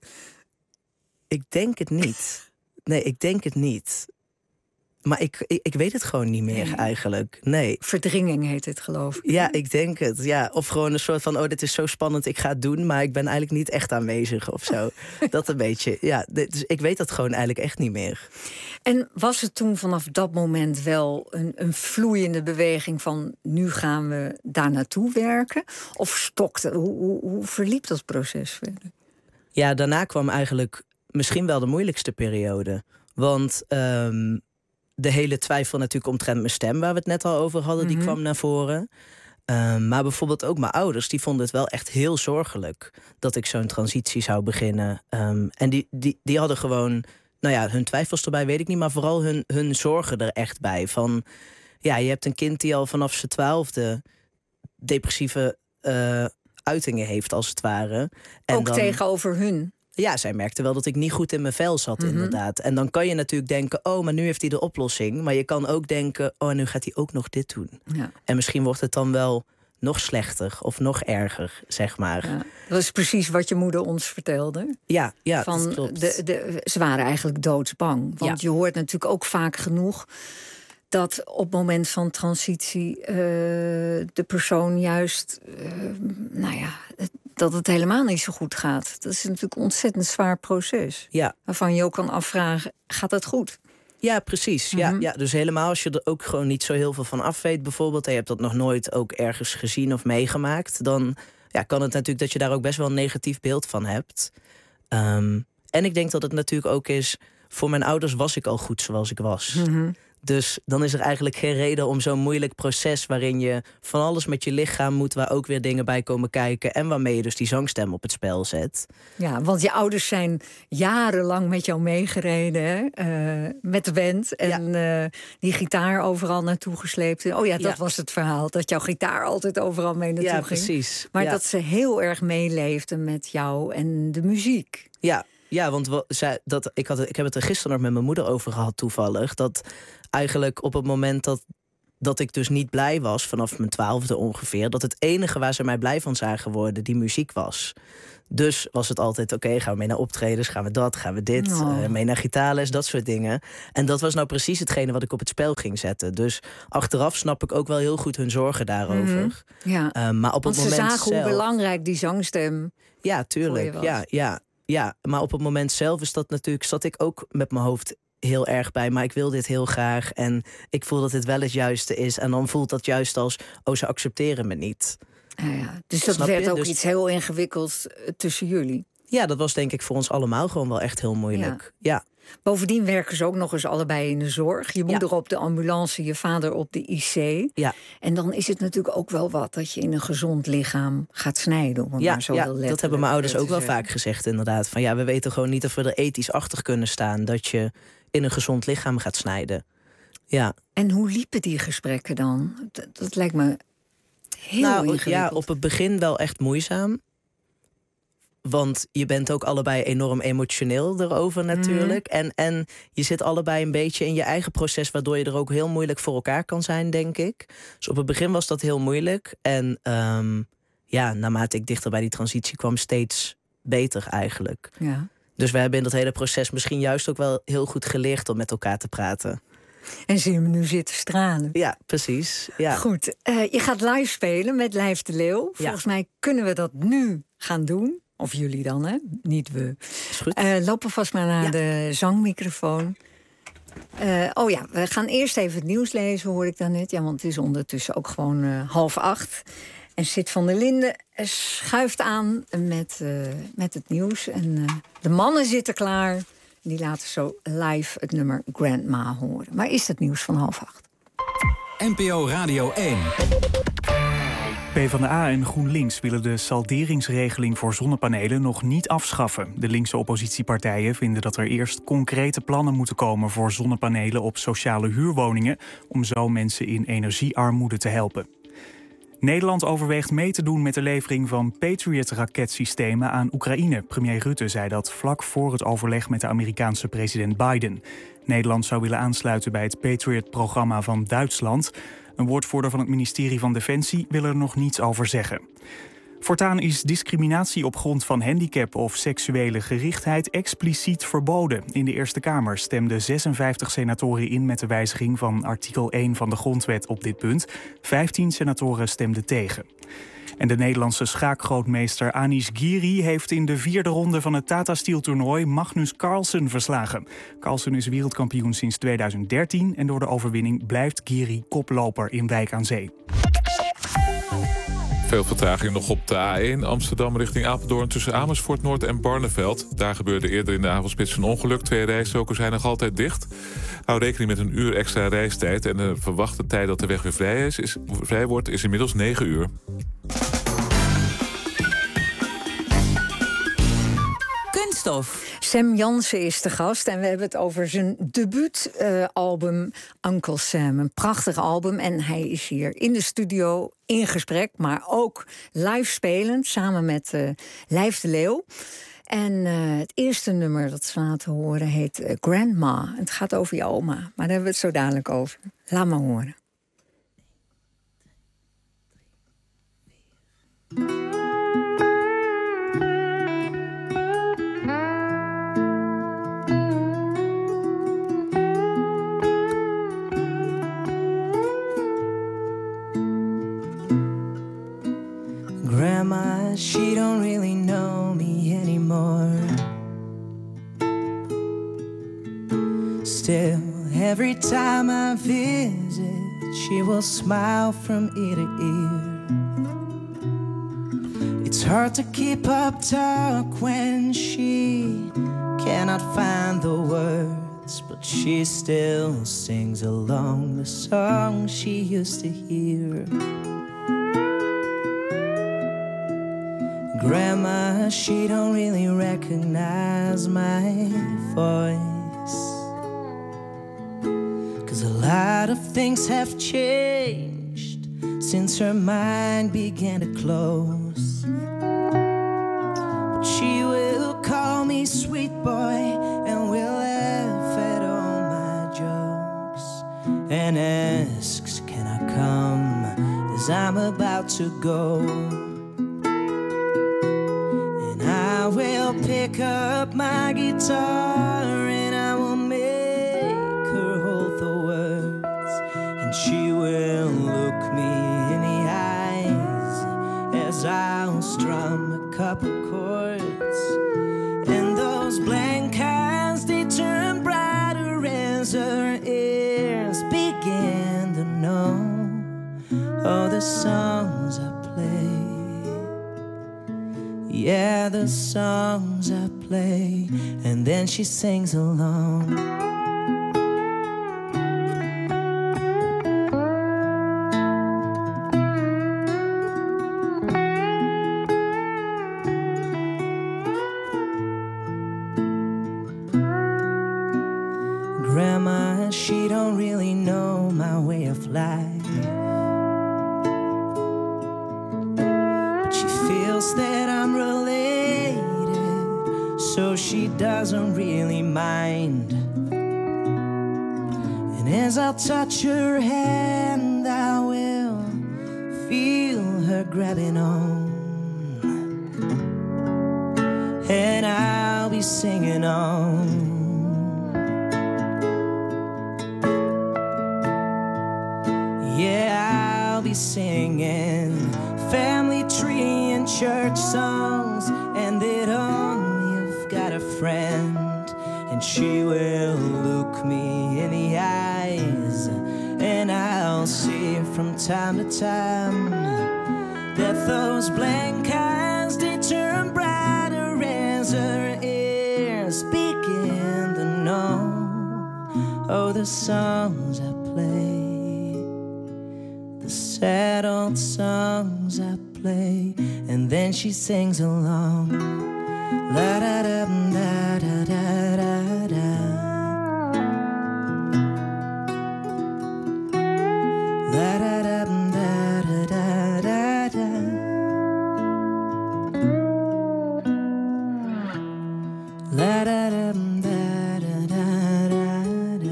[SPEAKER 18] Ik denk het niet. Nee, ik denk het niet. Maar ik weet het gewoon niet meer eigenlijk. Nee.
[SPEAKER 17] Verdringing heet het, geloof ik.
[SPEAKER 18] Ja, ik denk het. Ja. Of gewoon een soort van, dit is zo spannend, ik ga het doen, maar ik ben eigenlijk niet echt aanwezig of zo. Dat een beetje. Ja, dus ik weet dat gewoon eigenlijk echt niet meer.
[SPEAKER 17] En was het toen vanaf dat moment wel een vloeiende beweging van nu gaan we daar naartoe werken? Of stokte? Hoe verliep dat proces verder?
[SPEAKER 18] Ja, daarna kwam eigenlijk misschien wel de moeilijkste periode. Want de hele twijfel natuurlijk omtrent mijn stem, waar we het net al over hadden, die kwam naar voren. Maar bijvoorbeeld ook mijn ouders, die vonden het wel echt heel zorgelijk dat ik zo'n transitie zou beginnen. En die hadden gewoon, hun twijfels erbij weet ik niet, maar vooral hun zorgen er echt bij. Van, ja, je hebt een kind die al vanaf zijn 12e depressieve uitingen heeft, als het ware. En
[SPEAKER 17] ook dan tegenover hun?
[SPEAKER 18] Ja, zij merkte wel dat ik niet goed in mijn vel zat, inderdaad. En dan kan je natuurlijk denken, maar nu heeft hij de oplossing. Maar je kan ook denken, en nu gaat hij ook nog dit doen. Ja. En misschien wordt het dan wel nog slechter of nog erger, zeg maar.
[SPEAKER 17] Ja, dat is precies wat je moeder ons vertelde.
[SPEAKER 18] Ja, dat klopt.
[SPEAKER 17] Ze waren eigenlijk doodsbang. Want je hoort natuurlijk ook vaak genoeg dat op het moment van transitie de persoon juist, dat het helemaal niet zo goed gaat. Dat is natuurlijk een ontzettend zwaar proces.
[SPEAKER 18] Ja.
[SPEAKER 17] Waarvan je ook kan afvragen, gaat het goed?
[SPEAKER 18] Ja, precies. Ja, dus helemaal als je er ook gewoon niet zo heel veel van af weet, bijvoorbeeld, en je hebt dat nog nooit ook ergens gezien of meegemaakt, dan kan het natuurlijk dat je daar ook best wel een negatief beeld van hebt. En ik denk dat het natuurlijk ook is, voor mijn ouders was ik al goed zoals ik was. Dus dan is er eigenlijk geen reden om zo'n moeilijk proces waarin je van alles met je lichaam moet, waar ook weer dingen bij komen kijken en waarmee je dus die zangstem op het spel zet.
[SPEAKER 17] Ja, want je ouders zijn jarenlang met jou meegereden, met de band en die gitaar overal naartoe gesleept. Dat was het verhaal, dat jouw gitaar altijd overal mee naartoe ging.
[SPEAKER 18] Precies.
[SPEAKER 17] Maar dat ze heel erg meeleefden met jou en de muziek.
[SPEAKER 18] Ja, want ik heb het er gisteren nog met mijn moeder over gehad toevallig. Dat eigenlijk op het moment dat ik dus niet blij was, vanaf mijn 12e ongeveer, dat het enige waar ze mij blij van zagen worden die muziek was. Dus was het altijd, gaan we mee naar optredens, gaan we dit, mee naar gitaarles, dat soort dingen. En dat was nou precies hetgene wat ik op het spel ging zetten. Dus achteraf snap ik ook wel heel goed hun zorgen daarover. Maar op het moment
[SPEAKER 17] zagen
[SPEAKER 18] zelf,
[SPEAKER 17] hoe belangrijk die zangstem.
[SPEAKER 18] Ja, tuurlijk. Ja, maar op het moment zelf is dat natuurlijk, zat ik ook met mijn hoofd heel erg bij, maar ik wil dit heel graag en ik voel dat dit wel het juiste is. En dan voelt dat juist als, ze accepteren me niet.
[SPEAKER 17] Dus dat werd ook iets heel ingewikkelds tussen jullie.
[SPEAKER 18] Ja, dat was denk ik voor ons allemaal gewoon wel echt heel moeilijk. Ja.
[SPEAKER 17] Bovendien werken ze ook nog eens allebei in de zorg. Je moeder op de ambulance, je vader op de IC.
[SPEAKER 18] Ja.
[SPEAKER 17] En dan is het natuurlijk ook wel wat dat je in een gezond lichaam gaat snijden.
[SPEAKER 18] Dat hebben mijn ouders ook wel vaak gezegd inderdaad. Van we weten gewoon niet of we er ethisch achter kunnen staan dat je in een gezond lichaam gaat snijden. Ja.
[SPEAKER 17] En hoe liepen die gesprekken dan? Dat lijkt me heel ingewikkeld.
[SPEAKER 18] Ja, op het begin wel echt moeizaam. Want je bent ook allebei enorm emotioneel erover natuurlijk. En je zit allebei een beetje in je eigen proces, waardoor je er ook heel moeilijk voor elkaar kan zijn, denk ik. Dus op het begin was dat heel moeilijk. En naarmate ik dichter bij die transitie kwam, steeds beter eigenlijk.
[SPEAKER 17] Ja.
[SPEAKER 18] Dus we hebben in dat hele proces misschien juist ook wel heel goed geleerd om met elkaar te praten.
[SPEAKER 17] En zie je me nu zitten stralen.
[SPEAKER 18] Ja, precies. Ja.
[SPEAKER 17] Goed, je gaat live spelen met Lijf de Leeuw. Volgens mij kunnen we dat nu gaan doen. Of jullie dan, hè? Niet we.
[SPEAKER 18] Is goed.
[SPEAKER 17] Lopen vast maar naar de zangmicrofoon. We gaan eerst even het nieuws lezen, hoor ik dan net. Ja, want het is ondertussen ook gewoon 7:30. En Sid van der Linden schuift aan met het nieuws. En de mannen zitten klaar. Die laten zo live het nummer Grandma horen. Maar is het nieuws van 7:30?
[SPEAKER 21] NPO Radio 1.
[SPEAKER 22] PvdA en GroenLinks willen de salderingsregeling voor zonnepanelen nog niet afschaffen. De linkse oppositiepartijen vinden dat er eerst concrete plannen moeten komen voor zonnepanelen op sociale huurwoningen, om zo mensen in energiearmoede te helpen. Nederland overweegt mee te doen met de levering van Patriot-raketsystemen aan Oekraïne. Premier Rutte zei dat vlak voor het overleg met de Amerikaanse president Biden. Nederland zou willen aansluiten bij het Patriot-programma van Duitsland. Een woordvoerder van het ministerie van Defensie wil er nog niets over zeggen. Voortaan is discriminatie op grond van handicap of seksuele gerichtheid expliciet verboden. In de Eerste Kamer stemden 56 senatoren in met de wijziging van artikel 1 van de Grondwet op dit punt. 15 senatoren stemden tegen. En de Nederlandse schaakgrootmeester Anish Giri heeft in de 4e ronde van het Tata Steel toernooi Magnus Carlsen verslagen. Carlsen is wereldkampioen sinds 2013 en door de overwinning blijft Giri koploper in Wijk aan Zee.
[SPEAKER 2] Veel vertraging nog op de A1 Amsterdam richting Apeldoorn tussen Amersfoort Noord en Barneveld. Daar gebeurde eerder in de avondspits een ongeluk. 2 rijstroken zijn nog altijd dicht. Hou rekening met een uur extra reistijd en de verwachte tijd dat de weg weer vrij wordt is inmiddels 9 uur.
[SPEAKER 17] Kunststof. Sam Jansen is de gast en we hebben het over zijn debuutalbum Uncle Sam. Een prachtig album en hij is hier in de studio in gesprek, maar ook live spelend samen met Lijf de Leeuw. En het eerste nummer dat ze laten horen heet Grandma. Het gaat over je oma, maar daar hebben we het zo dadelijk over. Laat maar horen.
[SPEAKER 20] Grandma, she don't really know me anymore. Still, every time I visit, she will smile from ear to ear. It's hard to keep up talk when she cannot find the words, but she still sings along the song she used to hear. Grandma, she don't really recognize my voice, 'cause a lot of things have changed since her mind began to close. But she will call me sweet boy and will laugh at all my jokes and asks, can I come as I'm about to go? I will pick up my guitar and I will make her hold the words, and she will look me in the eyes as I'll strum a couple chords, and those blank eyes, they turn brighter as her ears begin to know all the songs I play. Yeah, the songs I play, and then she sings along. Grandma, she don't really know my way of life, but she feels that I'm related, so she doesn't really mind. And as I touch her hand, I will feel her grabbing on, and I'll be singing on. Yeah, I'll be singing family tree and church songs, and that you've got a friend, and she will look me in the eyes, and I'll see from time to time that those blank eyes, they turn brighter as her ears begin to know, oh, the songs I play. all the songs I play, and then she sings along. La da da da da da da da. La da da da da da da da. La da da da da da da.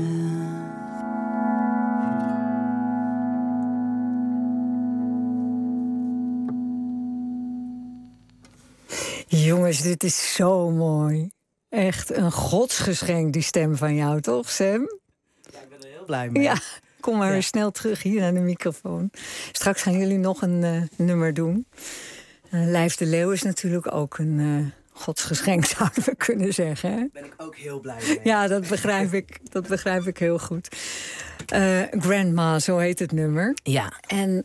[SPEAKER 17] Jongens, dit is zo mooi. Echt een godsgeschenk, die stem van jou, toch, Sam?
[SPEAKER 18] Ja, ik ben er heel blij mee.
[SPEAKER 17] Ja, kom maar weer snel terug hier naar de microfoon. Straks gaan jullie nog een nummer doen. Lijf de Leeuw is natuurlijk ook een godsgeschenk, zouden we kunnen zeggen. Hè?
[SPEAKER 18] Daar ben ik ook heel blij mee.
[SPEAKER 17] Ja, dat begrijp ik heel goed. Grandma, zo heet het nummer.
[SPEAKER 18] Ja.
[SPEAKER 17] En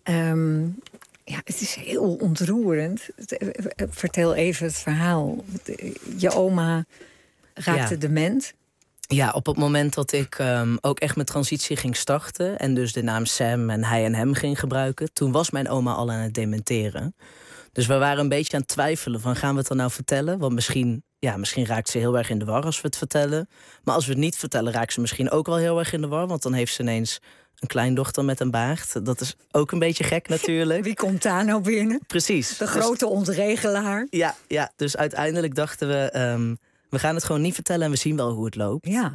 [SPEAKER 17] ja, het is heel ontroerend. Vertel even het verhaal. Je oma raakte dement.
[SPEAKER 18] Ja, op het moment dat ik ook echt mijn transitie ging starten... en dus de naam Sam en hij en hem ging gebruiken... toen was mijn oma al aan het dementeren. Dus we waren een beetje aan het twijfelen van... gaan we het dan nou vertellen? Want misschien raakt ze heel erg in de war als we het vertellen. Maar als we het niet vertellen, raakt ze misschien ook wel heel erg in de war... want dan heeft ze ineens een kleindochter met een baard. Dat is ook een beetje gek natuurlijk.
[SPEAKER 17] Wie komt daar nou binnen?
[SPEAKER 18] Precies.
[SPEAKER 17] De grote ontregelaar.
[SPEAKER 18] Ja, dus uiteindelijk dachten we... we gaan het gewoon niet vertellen en we zien wel hoe het loopt.
[SPEAKER 17] Ja.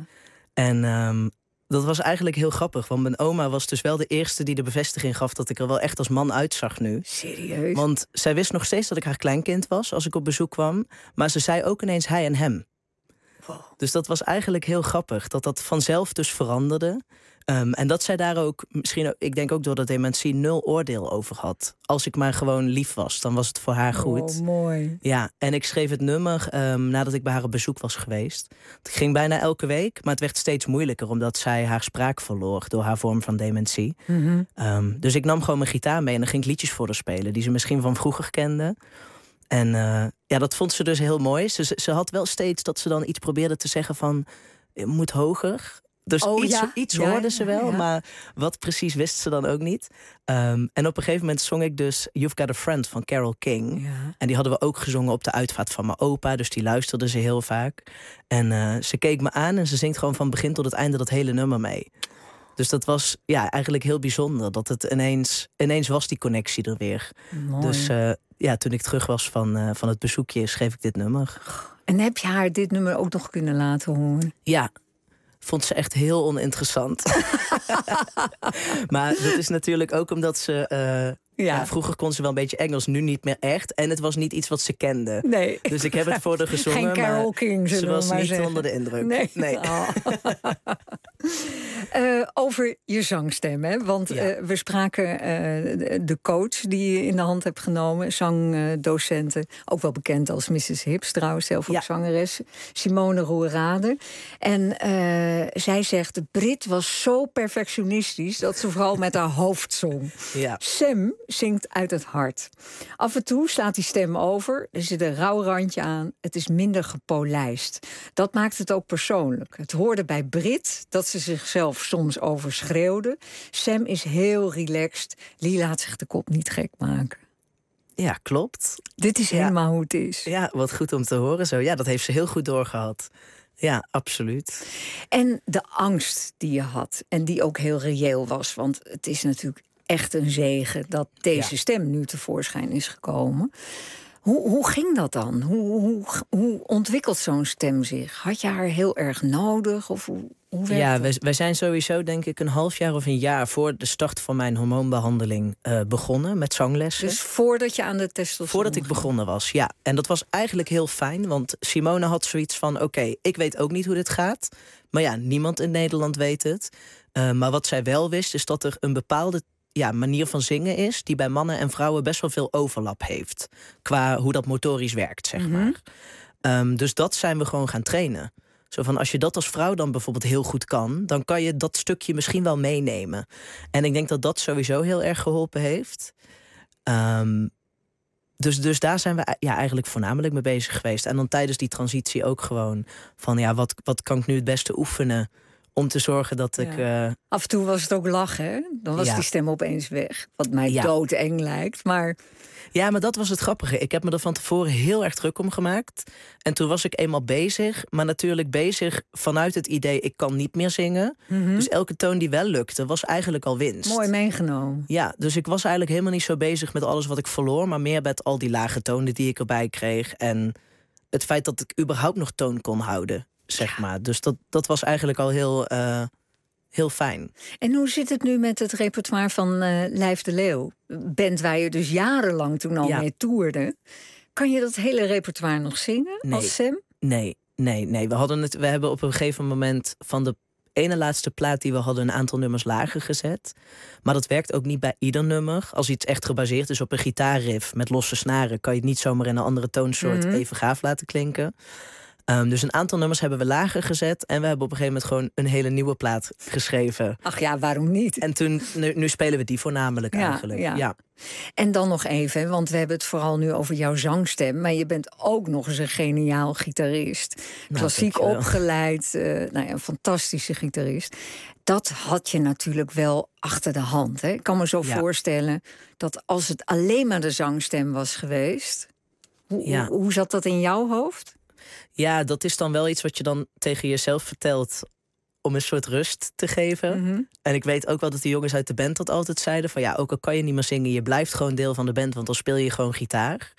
[SPEAKER 18] En dat was eigenlijk heel grappig. Want mijn oma was dus wel de eerste die de bevestiging gaf... dat ik er wel echt als man uitzag nu.
[SPEAKER 17] Serieus?
[SPEAKER 18] Want zij wist nog steeds dat ik haar kleinkind was als ik op bezoek kwam. Maar ze zei ook ineens hij en hem.
[SPEAKER 17] Wow.
[SPEAKER 18] Dus dat was eigenlijk heel grappig. Dat vanzelf dus veranderde. En dat zij daar ook, misschien, ik denk ook door de dementie, 0 oordeel over had. Als ik maar gewoon lief was, dan was het voor haar goed.
[SPEAKER 17] Oh, mooi.
[SPEAKER 18] Ja, en ik schreef het nummer nadat ik bij haar op bezoek was geweest. Het ging bijna elke week, maar het werd steeds moeilijker... omdat zij haar spraak verloor door haar vorm van dementie.
[SPEAKER 17] Mm-hmm.
[SPEAKER 18] Dus ik nam gewoon mijn gitaar mee en dan ging ik liedjes voor haar spelen... die ze misschien van vroeger kende. En ja, dat vond ze dus heel mooi. Ze had wel steeds dat ze dan iets probeerde te zeggen van... je moet hoger... Dus iets hoorde ze wel, maar wat precies wist ze dan ook niet. En op een gegeven moment zong ik dus You've Got a Friend van Carole King.
[SPEAKER 17] Ja.
[SPEAKER 18] En die hadden we ook gezongen op de uitvaart van mijn opa. Dus die luisterde ze heel vaak. En ze keek me aan en ze zingt gewoon van begin tot het einde dat hele nummer mee. Dus dat was eigenlijk heel bijzonder. Dat het ineens was die connectie er weer.
[SPEAKER 17] Mooi.
[SPEAKER 18] Dus toen ik terug was van het bezoekje schreef ik dit nummer.
[SPEAKER 17] En heb je haar dit nummer ook nog kunnen laten horen?
[SPEAKER 18] Ja. Vond ze echt heel oninteressant. Maar dat is natuurlijk ook omdat ze... vroeger kon ze wel een beetje Engels, nu niet meer echt. En het was niet iets wat ze kende.
[SPEAKER 17] Nee.
[SPEAKER 18] Dus ik heb het voor haar gezongen.
[SPEAKER 17] Geen Carole King,
[SPEAKER 18] ze was
[SPEAKER 17] maar
[SPEAKER 18] niet
[SPEAKER 17] zeggen.
[SPEAKER 18] onder de indruk. Nee.
[SPEAKER 17] Oh. Over je zangstem, hè? Want we spraken de coach die je in de hand hebt genomen. Zangdocenten, ook wel bekend als Mrs. Hips trouwens, zelf ook zangeres. Simone Roerade. En zij zegt, de Brit was zo perfectionistisch... dat ze vooral met haar hoofd zong.
[SPEAKER 18] Ja.
[SPEAKER 17] Sam zingt uit het hart. Af en toe slaat die stem over, er zit een rauw randje aan... het is minder gepolijst. Dat maakt het ook persoonlijk. Het hoorde bij Brit dat ze zichzelf soms overschreeuwde. Sam is heel relaxed. Lee laat zich de kop niet gek maken.
[SPEAKER 18] Ja, klopt.
[SPEAKER 17] Dit is helemaal hoe het is.
[SPEAKER 18] Ja, wat goed om te horen zo. Ja, dat heeft ze heel goed doorgehad. Ja, absoluut.
[SPEAKER 17] En de angst die je had, en die ook heel reëel was... want het is natuurlijk echt een zegen dat deze stem nu tevoorschijn is gekomen. Hoe ging dat dan? Hoe ontwikkelt zo'n stem zich? Had je haar heel erg nodig? Of hoe werkt dat?
[SPEAKER 18] Wij zijn sowieso denk ik een half jaar of een jaar... voor de start van mijn hormoonbehandeling begonnen met zanglessen.
[SPEAKER 17] Dus voordat je aan de testosteron
[SPEAKER 18] Voordat ik begonnen was, ja. En dat was eigenlijk heel fijn, want Simone had zoiets van... oké, ik weet ook niet hoe dit gaat. Maar ja, niemand in Nederland weet het. Maar wat zij wel wist, is dat er een bepaalde... manier van zingen is die bij mannen en vrouwen best wel veel overlap heeft. Qua hoe dat motorisch werkt, zeg maar. Dus dat zijn we gewoon gaan trainen. Zo van, als je dat als vrouw dan bijvoorbeeld heel goed kan... dan kan je dat stukje misschien wel meenemen. En ik denk dat dat sowieso heel erg geholpen heeft. Dus daar zijn we eigenlijk voornamelijk mee bezig geweest. En dan tijdens die transitie ook gewoon van... wat kan ik nu het beste oefenen... Om te zorgen dat ik...
[SPEAKER 17] Af en toe was het ook lachen, hè? Dan was die stem opeens weg. Wat mij doodeng lijkt, maar...
[SPEAKER 18] Ja, maar dat was het grappige. Ik heb me er van tevoren heel erg druk om gemaakt. En toen was ik eenmaal bezig. Maar natuurlijk bezig vanuit het idee, ik kan niet meer zingen. Dus elke toon die wel lukte, was eigenlijk al winst.
[SPEAKER 17] Mooi meegenomen.
[SPEAKER 18] Ja, dus ik was eigenlijk helemaal niet zo bezig met alles wat ik verloor. Maar meer met al die lage tonen die ik erbij kreeg. En het feit dat ik überhaupt nog toon kon houden, zeg maar. Dus dat was eigenlijk al heel fijn.
[SPEAKER 17] En hoe zit het nu met het repertoire van Lijf de Leeuw? Band waar je dus jarenlang toen al mee toerde. Kan je dat hele repertoire nog zingen als Sam?
[SPEAKER 18] Nee. We hebben op een gegeven moment van de ene laatste plaat die we hadden een aantal nummers lager gezet. Maar dat werkt ook niet bij ieder nummer. Als iets echt gebaseerd is op een gitaarriff met losse snaren, kan je het niet zomaar in een andere toonsoort even gaaf laten klinken. Dus een aantal nummers hebben we lager gezet. En we hebben op een gegeven moment gewoon een hele nieuwe plaat geschreven.
[SPEAKER 17] Ach ja, waarom niet?
[SPEAKER 18] En toen, nu spelen we die voornamelijk eigenlijk. Ja.
[SPEAKER 17] En dan nog even, want we hebben het vooral nu over jouw zangstem. Maar je bent ook nog eens een geniaal gitarist. Klassiek opgeleid, een fantastische gitarist. Dat had je natuurlijk wel achter de hand. Hè? Ik kan me zo voorstellen dat als het alleen maar de zangstem was geweest... Hoe zat dat in jouw hoofd?
[SPEAKER 18] Ja, dat is dan wel iets wat je dan tegen jezelf vertelt om een soort rust te geven. En ik weet ook wel dat de jongens uit de band dat altijd zeiden van ook al kan je niet meer zingen, je blijft gewoon deel van de band, want dan speel je gewoon gitaar.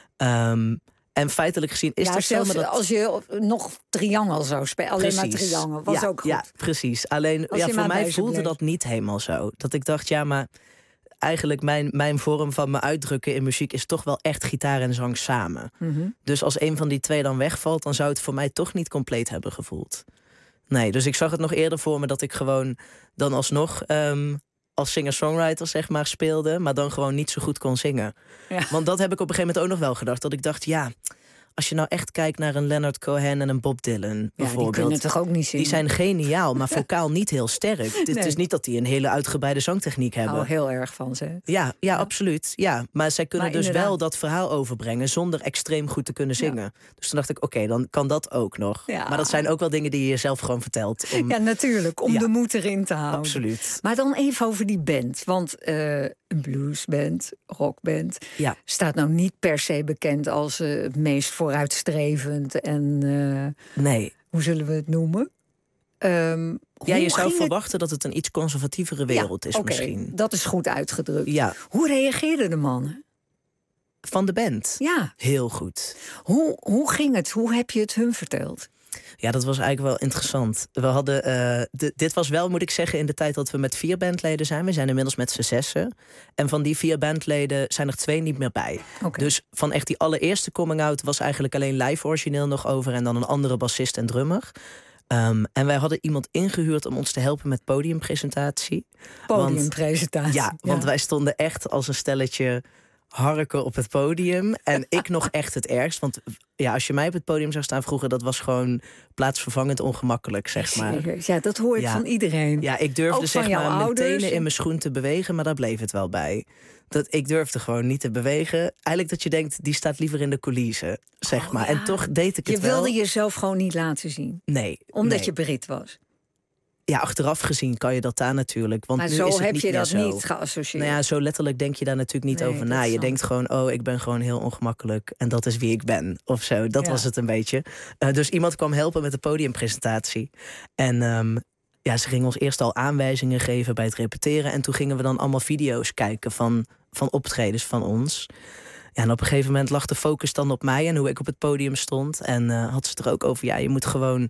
[SPEAKER 18] En feitelijk gezien is het
[SPEAKER 17] zelfs dat als je nog triangel zou spelen, alleen maar triangel, was ook goed.
[SPEAKER 18] Ja, precies. Alleen voor mij voelde dat niet helemaal zo. Dat ik dacht, maar eigenlijk mijn vorm van me uitdrukken in muziek is toch wel echt gitaar en zang samen. Dus als een van die twee dan wegvalt, dan zou het voor mij toch niet compleet hebben gevoeld. Nee, dus ik zag het nog eerder voor me dat ik gewoon dan alsnog als singer-songwriter zeg maar speelde, maar dan gewoon niet zo goed kon zingen. Ja. Want dat heb ik op een gegeven moment ook nog wel gedacht. Dat ik dacht, als je nou echt kijkt naar een Leonard Cohen en een Bob Dylan bijvoorbeeld.
[SPEAKER 17] Die kunnen toch ook niet zingen?
[SPEAKER 18] Die zijn geniaal, maar vocaal niet heel sterk. Het is niet dat die een hele uitgebreide zangtechniek hebben.
[SPEAKER 17] Oh, heel erg van ze.
[SPEAKER 18] Ja, absoluut. Ja, maar zij kunnen dus wel dat verhaal overbrengen zonder extreem goed te kunnen zingen. Ja. Dus toen dacht ik, oké, dan kan dat ook nog. Ja. Maar dat zijn ook wel dingen die je jezelf gewoon vertelt.
[SPEAKER 17] Ja, natuurlijk. Om de moed erin te houden.
[SPEAKER 18] Absoluut.
[SPEAKER 17] Maar dan even over die band. Want een bluesband, rockband, staat nou niet per se bekend als het meest vooruitstrevend en
[SPEAKER 18] nee.
[SPEAKER 17] Hoe zullen we het noemen?
[SPEAKER 18] Je zou verwachten dat het een iets conservatievere wereld is misschien.
[SPEAKER 17] Dat is goed uitgedrukt.
[SPEAKER 18] Ja.
[SPEAKER 17] Hoe reageerden de mannen?
[SPEAKER 18] Van de band?
[SPEAKER 17] Ja.
[SPEAKER 18] Heel goed.
[SPEAKER 17] Hoe ging het? Hoe heb je het hun verteld?
[SPEAKER 18] Ja, dat was eigenlijk wel interessant. We hadden, dit was wel, moet ik zeggen, in de tijd dat we met 4 bandleden zijn. We zijn inmiddels met z'n 6. En van die 4 bandleden zijn er 2 niet meer bij. Okay. Dus van echt die allereerste coming-out was eigenlijk alleen live origineel nog over. En dan een andere bassist en drummer. En wij hadden iemand ingehuurd om ons te helpen met podiumpresentatie.
[SPEAKER 17] Podiumpresentatie.
[SPEAKER 18] Want wij stonden echt als een stelletje harken op het podium. En ik nog echt het ergst. Want als je mij op het podium zou staan vroeger, dat was gewoon plaatsvervangend ongemakkelijk, zeg maar.
[SPEAKER 17] Ja, dat hoor ik van iedereen.
[SPEAKER 18] Ja, ik durfde
[SPEAKER 17] ook
[SPEAKER 18] zeg maar
[SPEAKER 17] mijn
[SPEAKER 18] tenen in mijn schoen te bewegen, maar daar bleef het wel bij. Ik durfde gewoon niet te bewegen. Eigenlijk dat je denkt, die staat liever in de coulissen, zeg maar. En toch deed ik het wel.
[SPEAKER 17] Je wilde jezelf gewoon niet laten zien?
[SPEAKER 18] Nee.
[SPEAKER 17] Omdat je Brit was?
[SPEAKER 18] Ja, achteraf gezien kan je dat daar natuurlijk. Want
[SPEAKER 17] maar
[SPEAKER 18] nu
[SPEAKER 17] zo
[SPEAKER 18] is het
[SPEAKER 17] heb
[SPEAKER 18] niet
[SPEAKER 17] je dat
[SPEAKER 18] zo.
[SPEAKER 17] Niet geassocieerd.
[SPEAKER 18] Nou ja, zo letterlijk denk je daar natuurlijk niet over na. Je denkt gewoon, ik ben gewoon heel ongemakkelijk en dat is wie ik ben, of zo. Dat was het een beetje. Dus iemand kwam helpen met de podiumpresentatie. En ze gingen ons eerst al aanwijzingen geven bij het repeteren. En toen gingen we dan allemaal video's kijken van optredens van ons. Ja, en op een gegeven moment lag de focus dan op mij en hoe ik op het podium stond. En had ze het er ook over, je moet gewoon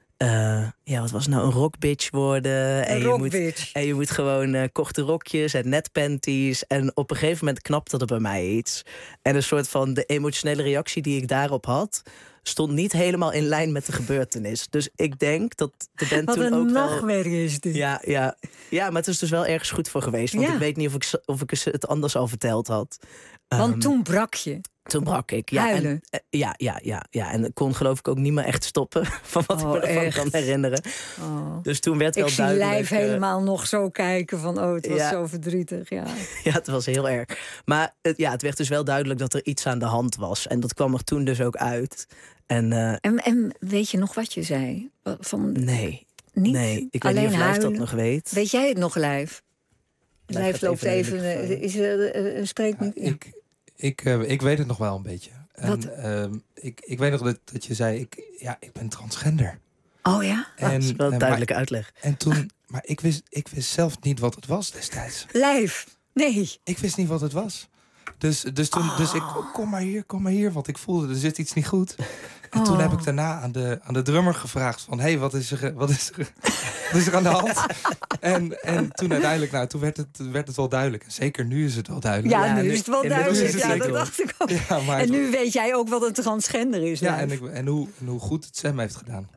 [SPEAKER 18] wat was nou, een rockbitch worden. En je moet gewoon korte rokjes en netpanties. En op een gegeven moment knapte er bij mij iets. En een soort van de emotionele reactie die ik daarop had, stond niet helemaal in lijn met de gebeurtenis. Dus ik denk dat de band toen ook wel...
[SPEAKER 17] Wat een nachtmerrie is dit.
[SPEAKER 18] Ja, maar het is dus wel ergens goed voor geweest. Want ik weet niet of ik het anders al verteld had.
[SPEAKER 17] Want toen brak je.
[SPEAKER 18] Toen brak ik,
[SPEAKER 17] Huilen.
[SPEAKER 18] En ik kon geloof ik ook niet meer echt stoppen van wat ik me ervan kan herinneren. Dus toen werd wel duidelijk.
[SPEAKER 17] Ik zie lijf helemaal nog zo kijken van, het was zo verdrietig. Ja,
[SPEAKER 18] het was heel erg. Maar het werd dus wel duidelijk dat er iets aan de hand was. En dat kwam er toen dus ook uit. En
[SPEAKER 17] weet je nog wat je zei?
[SPEAKER 18] Nee.
[SPEAKER 17] Niet?
[SPEAKER 18] Nee, ik weet niet of Lijf dat nog weet.
[SPEAKER 17] Weet jij het nog, Lijf? Lijf loopt even... Is er een spreekmicrofoon?
[SPEAKER 1] Ik weet het nog wel een beetje. En, ik weet nog dat je zei, ik ben transgender.
[SPEAKER 17] Oh ja?
[SPEAKER 18] Dat is wel een duidelijke uitleg.
[SPEAKER 1] En toen, maar ik wist zelf niet wat het was destijds.
[SPEAKER 17] Lijf? Nee.
[SPEAKER 1] Ik wist niet wat het was. Dus ik kom maar hier, want ik voelde er zit iets niet goed. En toen heb ik daarna aan de drummer gevraagd van, hey, wat is er aan de hand? En toen uiteindelijk, toen werd het wel duidelijk. En zeker nu is het wel duidelijk.
[SPEAKER 17] Ja, nu is het wel duidelijk. Ja, dat dacht ik ook.
[SPEAKER 1] Ja, maar
[SPEAKER 17] en nu weet jij ook wat een transgender is.
[SPEAKER 1] Ja, en hoe goed het Sam heeft gedaan.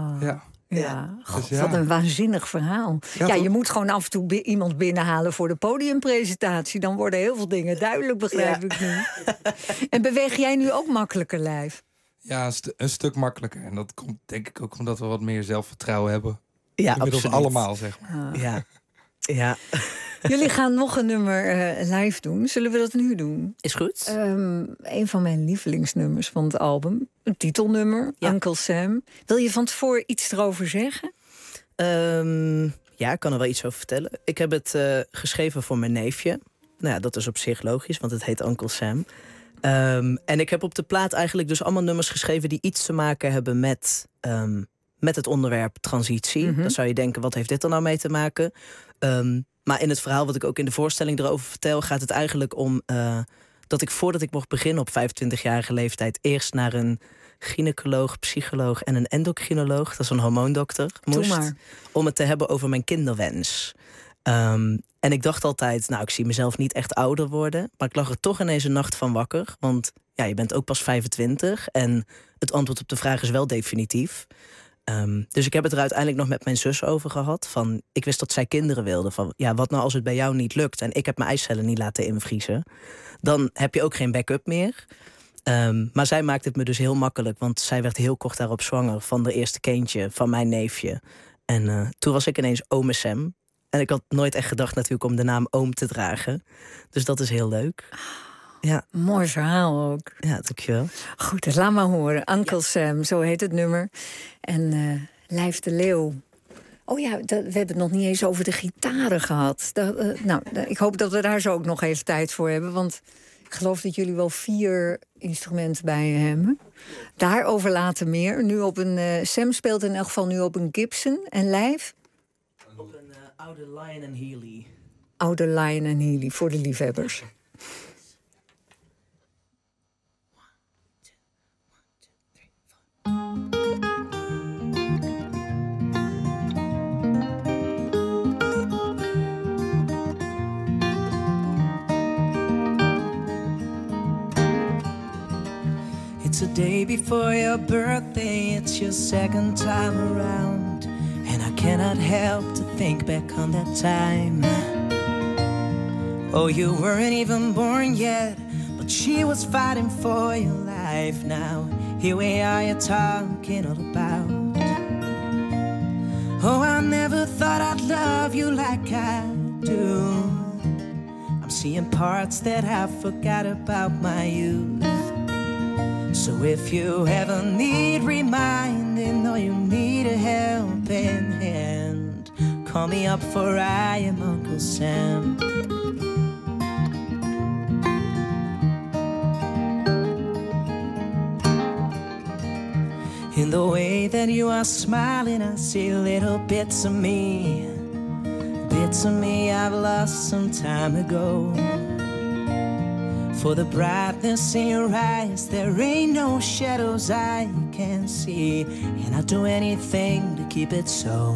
[SPEAKER 17] Ja, God, wat een waanzinnig verhaal. Ja, je moet gewoon af en toe iemand binnenhalen voor de podiumpresentatie. Dan worden heel veel dingen duidelijk, begrijp ik nu. En beweeg jij nu ook makkelijker, Lijf?
[SPEAKER 1] Ja, een stuk makkelijker. En dat komt denk ik ook omdat we wat meer zelfvertrouwen hebben.
[SPEAKER 18] Ja,
[SPEAKER 1] inmiddels
[SPEAKER 18] absoluut.
[SPEAKER 1] Allemaal, zeg maar.
[SPEAKER 18] Ja.
[SPEAKER 17] Jullie gaan nog een nummer live doen. Zullen we dat nu doen?
[SPEAKER 18] Is goed.
[SPEAKER 17] Een van mijn lievelingsnummers van het album. Een titelnummer, Uncle Sam. Wil je van tevoren iets erover zeggen?
[SPEAKER 18] Ja, ik kan er wel iets over vertellen. Ik heb het geschreven voor mijn neefje. Nou ja, dat is op zich logisch, want het heet Uncle Sam. En ik heb op de plaat eigenlijk dus allemaal nummers geschreven die iets te maken hebben met het onderwerp transitie.
[SPEAKER 17] Mm-hmm.
[SPEAKER 18] Dan zou je denken, wat heeft dit er nou mee te maken? Maar in het verhaal wat ik ook in de voorstelling erover vertel, gaat het eigenlijk om dat ik voordat ik mocht beginnen op 25-jarige leeftijd eerst naar een gynaecoloog, psycholoog en een endocrinoloog, dat is een hormoondokter, moest. Om het te hebben over mijn kinderwens. En ik dacht altijd, ik zie mezelf niet echt ouder worden. Maar ik lag er toch ineens een nacht van wakker. Want ja, je bent ook pas 25. En het antwoord op de vraag is wel definitief. Dus ik heb het er uiteindelijk nog met mijn zus over gehad. Van, ik wist dat zij kinderen wilde. Van, ja, wat nou als het bij jou niet lukt en ik heb mijn eicellen niet laten invriezen? Dan heb je ook geen backup meer. Maar zij maakte het me dus heel makkelijk. Want zij werd heel kort daarop zwanger van de eerste kindje van mijn neefje. En toen was ik ineens ome Sam. En ik had nooit echt gedacht natuurlijk om de naam oom te dragen. Dus dat is heel leuk. Ja.
[SPEAKER 17] Mooi verhaal ook.
[SPEAKER 18] Ja, dankjewel.
[SPEAKER 17] Goed, dus laat maar horen. Uncle Sam, zo heet het nummer. En Lijf de Leeuw. Oh ja, we hebben het nog niet eens over de gitaren gehad. Ik hoop dat we daar zo ook nog even tijd voor hebben. Want ik geloof dat jullie wel 4 instrumenten bij je hebben. Daarover later meer. Nu op Sam speelt in elk geval nu op een Gibson. En Lijf?
[SPEAKER 18] Op een oude Lion & Healy.
[SPEAKER 17] Oude Lion & Healy, voor de liefhebbers.
[SPEAKER 20] It's a day before your birthday, it's your second time around, and I cannot help to think back on that time. Oh, you weren't even born yet, but she was fighting for your life. Now, here we are, you're talking all about. Oh, I never thought I'd love you like I do. I'm seeing parts that I forgot about my youth. So if you ever need reminding or you need a helping hand, call me up for I am Uncle Sam. In the way that you are smiling, I see little bits of me. Bits of me I've lost some time ago. For the brightness in your eyes, there ain't no shadows I can see, and I'd do anything to keep it so.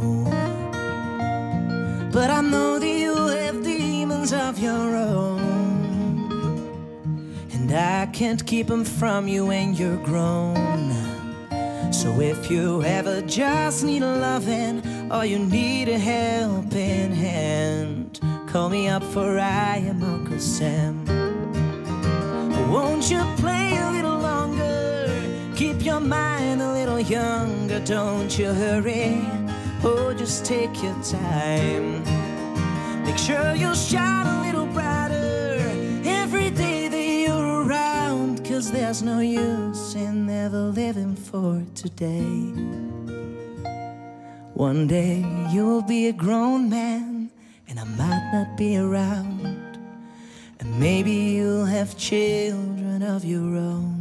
[SPEAKER 20] But I know that you have demons of your own, and I can't keep them from you when you're grown. So if you ever just need a loving or you need a helping hand, call me up for I am Uncle Sam. Won't you play a little longer? Keep your mind a little younger. Don't you hurry. Oh, just take your time. Make sure you shine a little brighter every day that you're around. 'Cause there's no use in never living for today. One day you'll be a grown man and I might not be around. And maybe you'll have children of your own.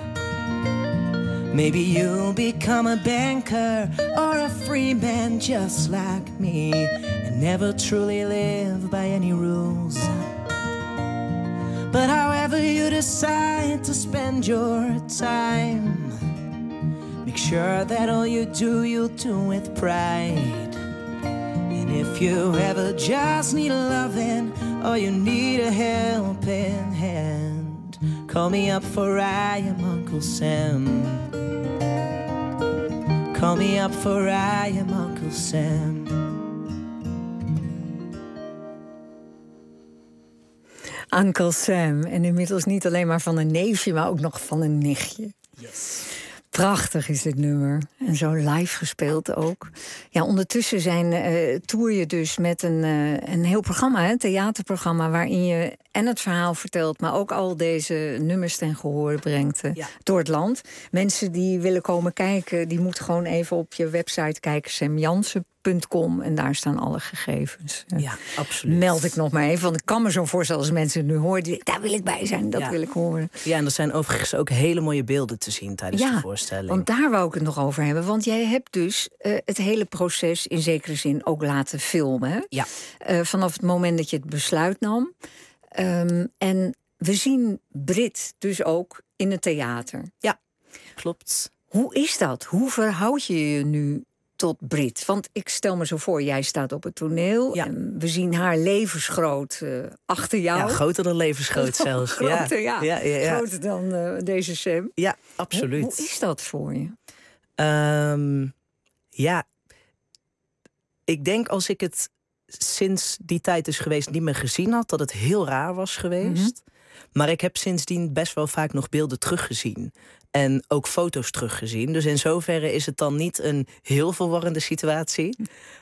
[SPEAKER 20] Maybe you'll become a banker or a free man just like me and never truly live by any rules. But however you decide to spend your time, make sure that all you do, you'll do with pride. And if you ever just need loving or you need a helping hand, call me up for I am Uncle Sam. Call me up for I am Uncle Sam.
[SPEAKER 17] Uncle Sam. En inmiddels niet alleen maar van een neefje, maar ook nog van een nichtje.
[SPEAKER 18] Yes.
[SPEAKER 17] Prachtig is dit nummer. En zo live gespeeld ook. Ja, ondertussen toer je dus met een heel programma, een theaterprogramma, waarin je en het verhaal vertelt, maar ook al deze nummers ten gehoor brengt door het land. Mensen die willen komen kijken, die moeten gewoon even op je website kijken, samjansen.com, en daar staan alle gegevens.
[SPEAKER 18] Ja, absoluut.
[SPEAKER 17] Meld ik nog maar even, want ik kan me zo voorstellen als mensen het nu horen, daar wil ik bij zijn, dat wil ik horen.
[SPEAKER 18] Ja, en er zijn overigens ook hele mooie beelden te zien tijdens de voorstelling.
[SPEAKER 17] Want daar wou ik het nog over hebben. Want jij hebt dus het hele proces in zekere zin ook laten filmen. Hè?
[SPEAKER 18] Ja.
[SPEAKER 17] Vanaf het moment dat je het besluit nam. En we zien Brit dus ook in het theater.
[SPEAKER 18] Ja, klopt.
[SPEAKER 17] Hoe is dat? Hoe verhoud je je nu tot Brit? Want ik stel me zo voor, jij staat op het toneel. Ja. En we zien haar levensgroot achter jou.
[SPEAKER 18] Ja, groter dan levensgroot zelfs.
[SPEAKER 17] Groter, ja. Groter dan deze Sam.
[SPEAKER 18] Ja, absoluut.
[SPEAKER 17] Hoe is dat voor je?
[SPEAKER 18] Ja, ik denk als ik het sinds die tijd is geweest niet meer gezien had, dat het heel raar was geweest. Mm-hmm. Maar ik heb sindsdien best wel vaak nog beelden teruggezien. En ook foto's teruggezien. Dus in zoverre is het dan niet een heel verwarrende situatie.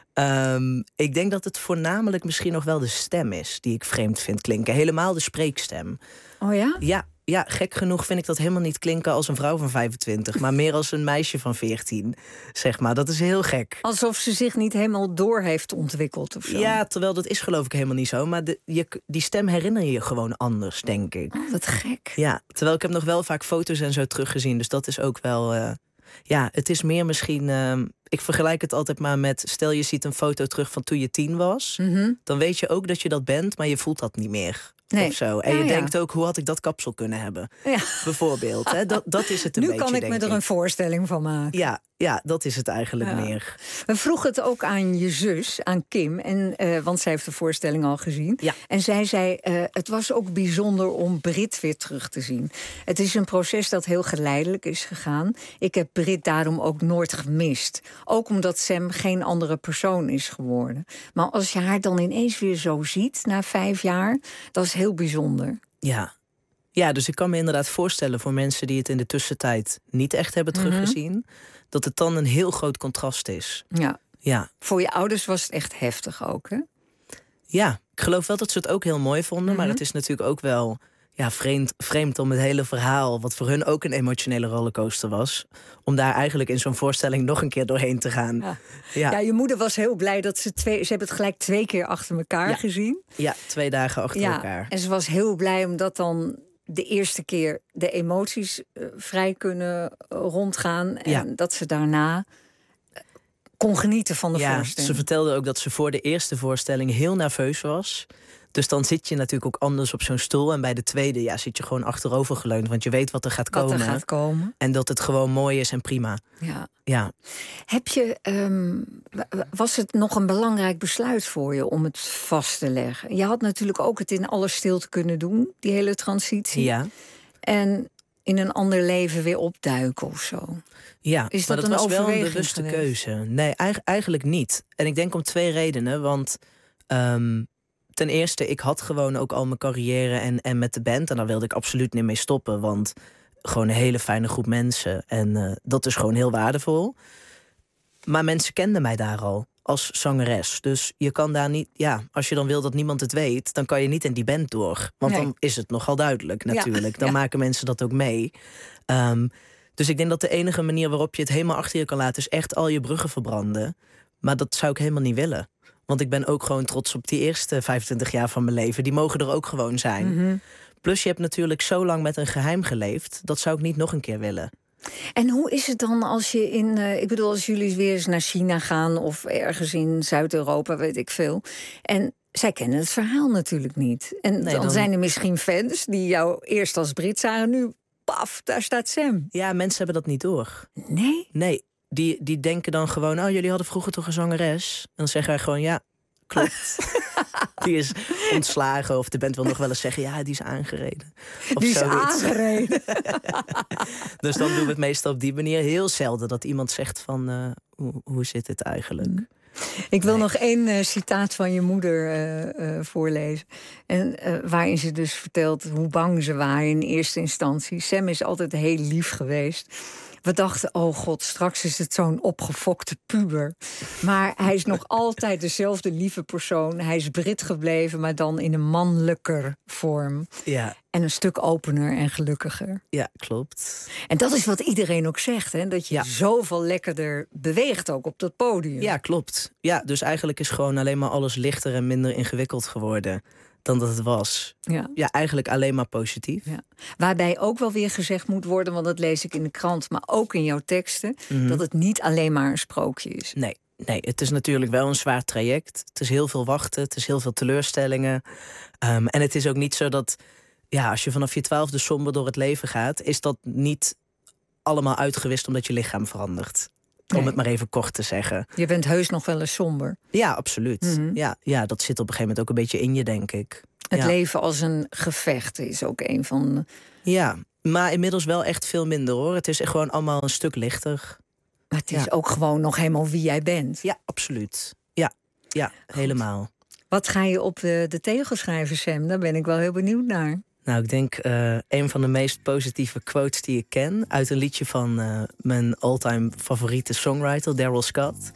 [SPEAKER 18] Ik denk dat het voornamelijk misschien nog wel de stem is die ik vreemd vind klinken. Helemaal de spreekstem.
[SPEAKER 17] Oh ja?
[SPEAKER 18] Ja, gek genoeg vind ik dat helemaal niet klinken als een vrouw van 25... maar meer als een meisje van 14, zeg maar. Dat is heel gek.
[SPEAKER 17] Alsof ze zich niet helemaal door heeft ontwikkeld of zo.
[SPEAKER 18] Ja, terwijl dat is geloof ik helemaal niet zo. Maar die stem herinner je gewoon anders, denk ik.
[SPEAKER 17] Oh, wat gek.
[SPEAKER 18] Ja, terwijl ik heb nog wel vaak foto's en zo teruggezien. Dus dat is ook wel... ja, het is meer misschien... ik vergelijk het altijd maar met... stel je ziet een foto terug van toen je 10 was...
[SPEAKER 17] Mm-hmm.
[SPEAKER 18] Dan weet je ook dat je dat bent, maar je voelt dat niet meer.
[SPEAKER 17] Nee.
[SPEAKER 18] Of zo. En je denkt ook, hoe had ik dat kapsel kunnen hebben? Ja. Bijvoorbeeld. Hè? Dat is het een beetje,
[SPEAKER 17] Nu kan ik me er een voorstelling van maken.
[SPEAKER 18] Ja, dat is het eigenlijk meer.
[SPEAKER 17] We vroegen het ook aan je zus, aan Kim. Want zij heeft de voorstelling al gezien.
[SPEAKER 18] Ja.
[SPEAKER 17] En zij zei, het was ook bijzonder om Brit weer terug te zien. Het is een proces dat heel geleidelijk is gegaan. Ik heb Brit daarom ook nooit gemist. Ook omdat Sam geen andere persoon is geworden. Maar als je haar dan ineens weer zo ziet, na 5 jaar... dat is heel bijzonder.
[SPEAKER 18] Ja, dus ik kan me inderdaad voorstellen voor mensen die het in de tussentijd niet echt hebben teruggezien, dat het dan een heel groot contrast is. Ja.
[SPEAKER 17] Voor je ouders was het echt heftig ook, hè?
[SPEAKER 18] Ja, ik geloof wel dat ze het ook heel mooi vonden, maar het is natuurlijk ook wel vreemd om het hele verhaal, wat voor hun ook een emotionele rollercoaster was, om daar eigenlijk in zo'n voorstelling nog een keer doorheen te gaan.
[SPEAKER 17] Ja, je moeder was heel blij dat ze hebben het gelijk 2 keer achter elkaar gezien.
[SPEAKER 18] Ja, 2 dagen achter elkaar.
[SPEAKER 17] En ze was heel blij omdat dan de eerste keer de emoties vrij kunnen rondgaan en dat ze daarna kon genieten van de voorstelling.
[SPEAKER 18] Ze vertelde ook dat ze voor de eerste voorstelling heel nerveus was. Dus dan zit je natuurlijk ook anders op zo'n stoel. En bij de tweede zit je gewoon achterover geleund. Want je weet wat er gaat komen. En dat het gewoon mooi is en prima. Ja.
[SPEAKER 17] Heb je, was het nog een belangrijk besluit voor je om het vast te leggen? Je had natuurlijk ook het in alle stilte kunnen doen, die hele transitie.
[SPEAKER 18] Ja.
[SPEAKER 17] En in een ander leven weer opduiken of zo.
[SPEAKER 18] Ja,
[SPEAKER 17] is
[SPEAKER 18] maar
[SPEAKER 17] dat
[SPEAKER 18] was wel een
[SPEAKER 17] bewuste
[SPEAKER 18] bewuste keuze. Nee, eigenlijk niet. En ik denk om 2 redenen. Want ten eerste, ik had gewoon ook al mijn carrière en met de band. En daar wilde ik absoluut niet mee stoppen. Want gewoon een hele fijne groep mensen. En dat is gewoon heel waardevol. Maar mensen kenden mij daar al als zangeres. Dus je kan daar niet... Ja, als je dan wil dat niemand het weet, dan kan je niet in die band door. Want dan is het nogal duidelijk natuurlijk. Dan maken mensen dat ook mee. Dus ik denk dat de enige manier waarop je het helemaal achter je kan laten is echt al je bruggen verbranden. Maar dat zou ik helemaal niet willen. Want ik ben ook gewoon trots op die eerste 25 jaar van mijn leven. Die mogen er ook gewoon zijn.
[SPEAKER 17] Mhm.
[SPEAKER 18] Plus je hebt natuurlijk zo lang met een geheim geleefd. Dat zou ik niet nog een keer willen.
[SPEAKER 17] En hoe is het dan als je als jullie weer eens naar China gaan of ergens in Zuid-Europa, weet ik veel. En zij kennen het verhaal natuurlijk niet. En dan zijn er misschien fans die jou eerst als Brit zagen, nu paf, daar staat Sam.
[SPEAKER 18] Ja, mensen hebben dat niet door.
[SPEAKER 17] Nee?
[SPEAKER 18] Nee, die denken dan gewoon, jullie hadden vroeger toch een zangeres? En dan zeggen wij gewoon, ja, klopt. Die is ontslagen. Of de band wil nog wel eens zeggen, ja, die is aangereden. Of
[SPEAKER 17] die is
[SPEAKER 18] zoiets.
[SPEAKER 17] aangereden.
[SPEAKER 18] Dus dan doen we het meestal op die manier. Heel zelden dat iemand zegt van, hoe zit het eigenlijk?
[SPEAKER 17] Ik wil nog één citaat van je moeder voorlezen. En waarin ze dus vertelt hoe bang ze waren in eerste instantie. Sam is altijd heel lief geweest. We dachten, oh god, straks is het zo'n opgefokte puber. Maar hij is nog altijd dezelfde lieve persoon. Hij is Brit gebleven, maar dan in een mannelijker vorm.
[SPEAKER 18] Ja.
[SPEAKER 17] En een stuk opener en gelukkiger.
[SPEAKER 18] Ja, klopt.
[SPEAKER 17] En dat is wat iedereen ook zegt, hè? Dat je zoveel lekkerder beweegt ook op dat podium.
[SPEAKER 18] Ja, klopt. Ja, dus eigenlijk is gewoon alleen maar alles lichter en minder ingewikkeld geworden dan dat het was. Ja, eigenlijk alleen maar positief.
[SPEAKER 17] Ja. Waarbij ook wel weer gezegd moet worden, want dat lees ik in de krant, maar ook in jouw teksten, dat het niet alleen maar een sprookje is.
[SPEAKER 18] Nee, het is natuurlijk wel een zwaar traject. Het is heel veel wachten, het is heel veel teleurstellingen. En het is ook niet zo dat, als je vanaf je 12e somber door het leven gaat, is dat niet allemaal uitgewist omdat je lichaam verandert. Nee. Om het maar even kort te zeggen.
[SPEAKER 17] Je bent heus nog wel eens somber.
[SPEAKER 18] Ja, absoluut. Ja, dat zit op een gegeven moment ook een beetje in je, denk ik.
[SPEAKER 17] Het leven als een gevecht is ook een van...
[SPEAKER 18] Ja, maar inmiddels wel echt veel minder, hoor. Het is gewoon allemaal een stuk lichter.
[SPEAKER 17] Maar het is ook gewoon nog helemaal wie jij bent.
[SPEAKER 18] Ja, absoluut. Ja, helemaal.
[SPEAKER 17] Wat ga je op de tegel schrijven, Sam? Daar ben ik wel heel benieuwd naar.
[SPEAKER 18] Nou, ik denk een van de meest positieve quotes die ik ken, uit een liedje van mijn all-time favoriete songwriter, Daryl Scott.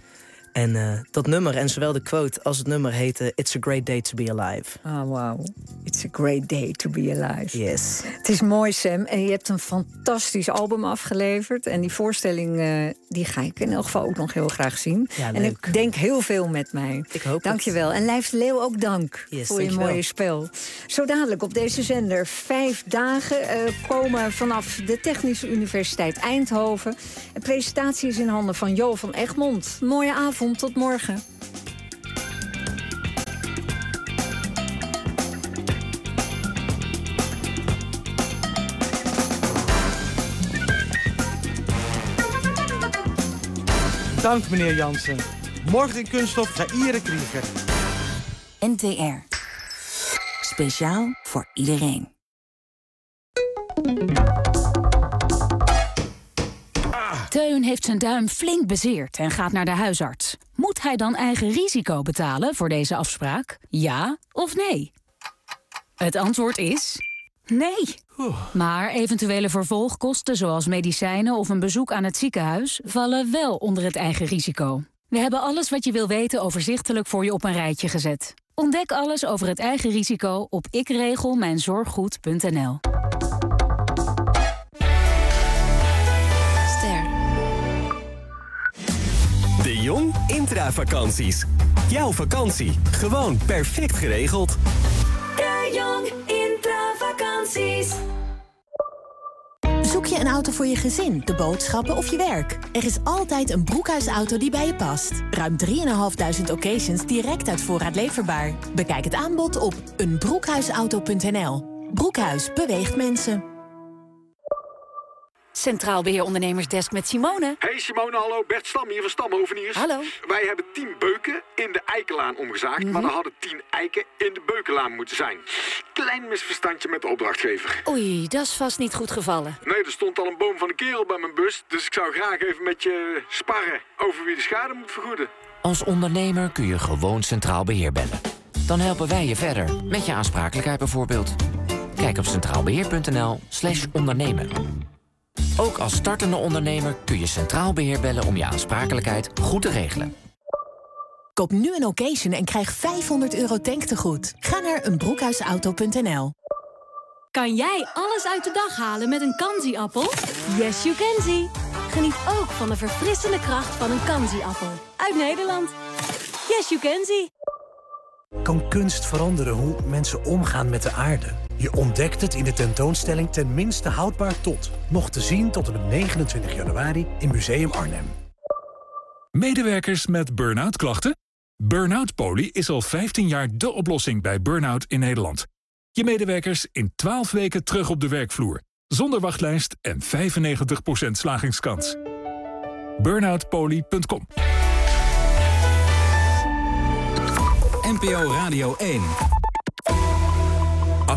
[SPEAKER 18] En dat nummer, en zowel de quote als het nummer, heette It's a Great Day to Be Alive.
[SPEAKER 17] Oh, wow. It's a great day to be alive.
[SPEAKER 18] Yes.
[SPEAKER 17] Het is mooi, Sam. En je hebt een fantastisch album afgeleverd. En die voorstelling die ga ik in elk geval ook nog heel graag zien.
[SPEAKER 18] Ja,
[SPEAKER 17] en ik denk heel veel met mij.
[SPEAKER 18] Ik hoop
[SPEAKER 17] Dank je wel. En Lijf de Leeuw ook dank voor je mooie spel. Zo dadelijk op deze zender 5 dagen komen vanaf de Technische Universiteit Eindhoven. De presentatie is in handen van Jo van Egmond. Mooie avond, tot morgen.
[SPEAKER 16] Dank, meneer Jansen. Morgen in Kunststof Zaire Krieger.
[SPEAKER 4] NTR. Speciaal voor iedereen.
[SPEAKER 10] Teun heeft zijn duim flink bezeerd en gaat naar de huisarts. Moet hij dan eigen risico betalen voor deze afspraak? Ja of nee? Het antwoord is nee. Maar eventuele vervolgkosten zoals medicijnen of een bezoek aan het ziekenhuis vallen wel onder het eigen risico. We hebben alles wat je wil weten overzichtelijk voor je op een rijtje gezet. Ontdek alles over het eigen risico op ikregelmijnzorggoed.nl.
[SPEAKER 21] De Jong Intravakanties. Jouw vakantie, gewoon perfect geregeld.
[SPEAKER 19] De Jong Intravakanties.
[SPEAKER 8] Zoek je een auto voor je gezin, de boodschappen of je werk? Er is altijd een Broekhuisauto die bij je past. Ruim 3.500 occasions direct uit voorraad leverbaar. Bekijk het aanbod op eenbroekhuisauto.nl. Broekhuis beweegt mensen.
[SPEAKER 10] Centraal Beheer Ondernemersdesk met Simone.
[SPEAKER 23] Hey Simone, hallo. Bert Stam hier van Stamhoveniers.
[SPEAKER 10] Hallo.
[SPEAKER 23] Wij hebben 10 beuken in de Eikenlaan omgezaagd, maar er hadden 10 eiken in de Beukenlaan moeten zijn. Klein misverstandje met de opdrachtgever.
[SPEAKER 3] Oei, dat is vast niet goed gevallen.
[SPEAKER 23] Nee, er stond al een boom van een kerel bij mijn bus, dus ik zou graag even met je sparren over wie de schade moet vergoeden.
[SPEAKER 24] Als ondernemer kun je gewoon Centraal Beheer bellen. Dan helpen wij je verder, met je aansprakelijkheid bijvoorbeeld. Kijk op centraalbeheer.nl/ondernemen. Ook als startende ondernemer kun je Centraal Beheer bellen om je aansprakelijkheid goed te regelen.
[SPEAKER 8] Koop nu een occasion en krijg €500 tanktegoed. Ga naar eenbroekhuisauto.nl.
[SPEAKER 3] Kan jij alles uit de dag halen met een Kanzi-appel? Yes, you can see.
[SPEAKER 6] Geniet ook van de verfrissende kracht van een Kanzi-appel. Uit Nederland. Yes, you can see.
[SPEAKER 7] Kan kunst veranderen hoe mensen omgaan met de aarde? Je ontdekt het in de tentoonstelling Ten minste houdbaar tot. Nog te zien tot en met 29 januari in Museum Arnhem.
[SPEAKER 15] Medewerkers met burn-out klachten? Burn-out Poly is al 15 jaar de oplossing bij burn-out in Nederland. Je medewerkers in 12 weken terug op de werkvloer. Zonder wachtlijst en 95% slagingskans. Burnoutpoly.com.
[SPEAKER 9] NPO Radio 1.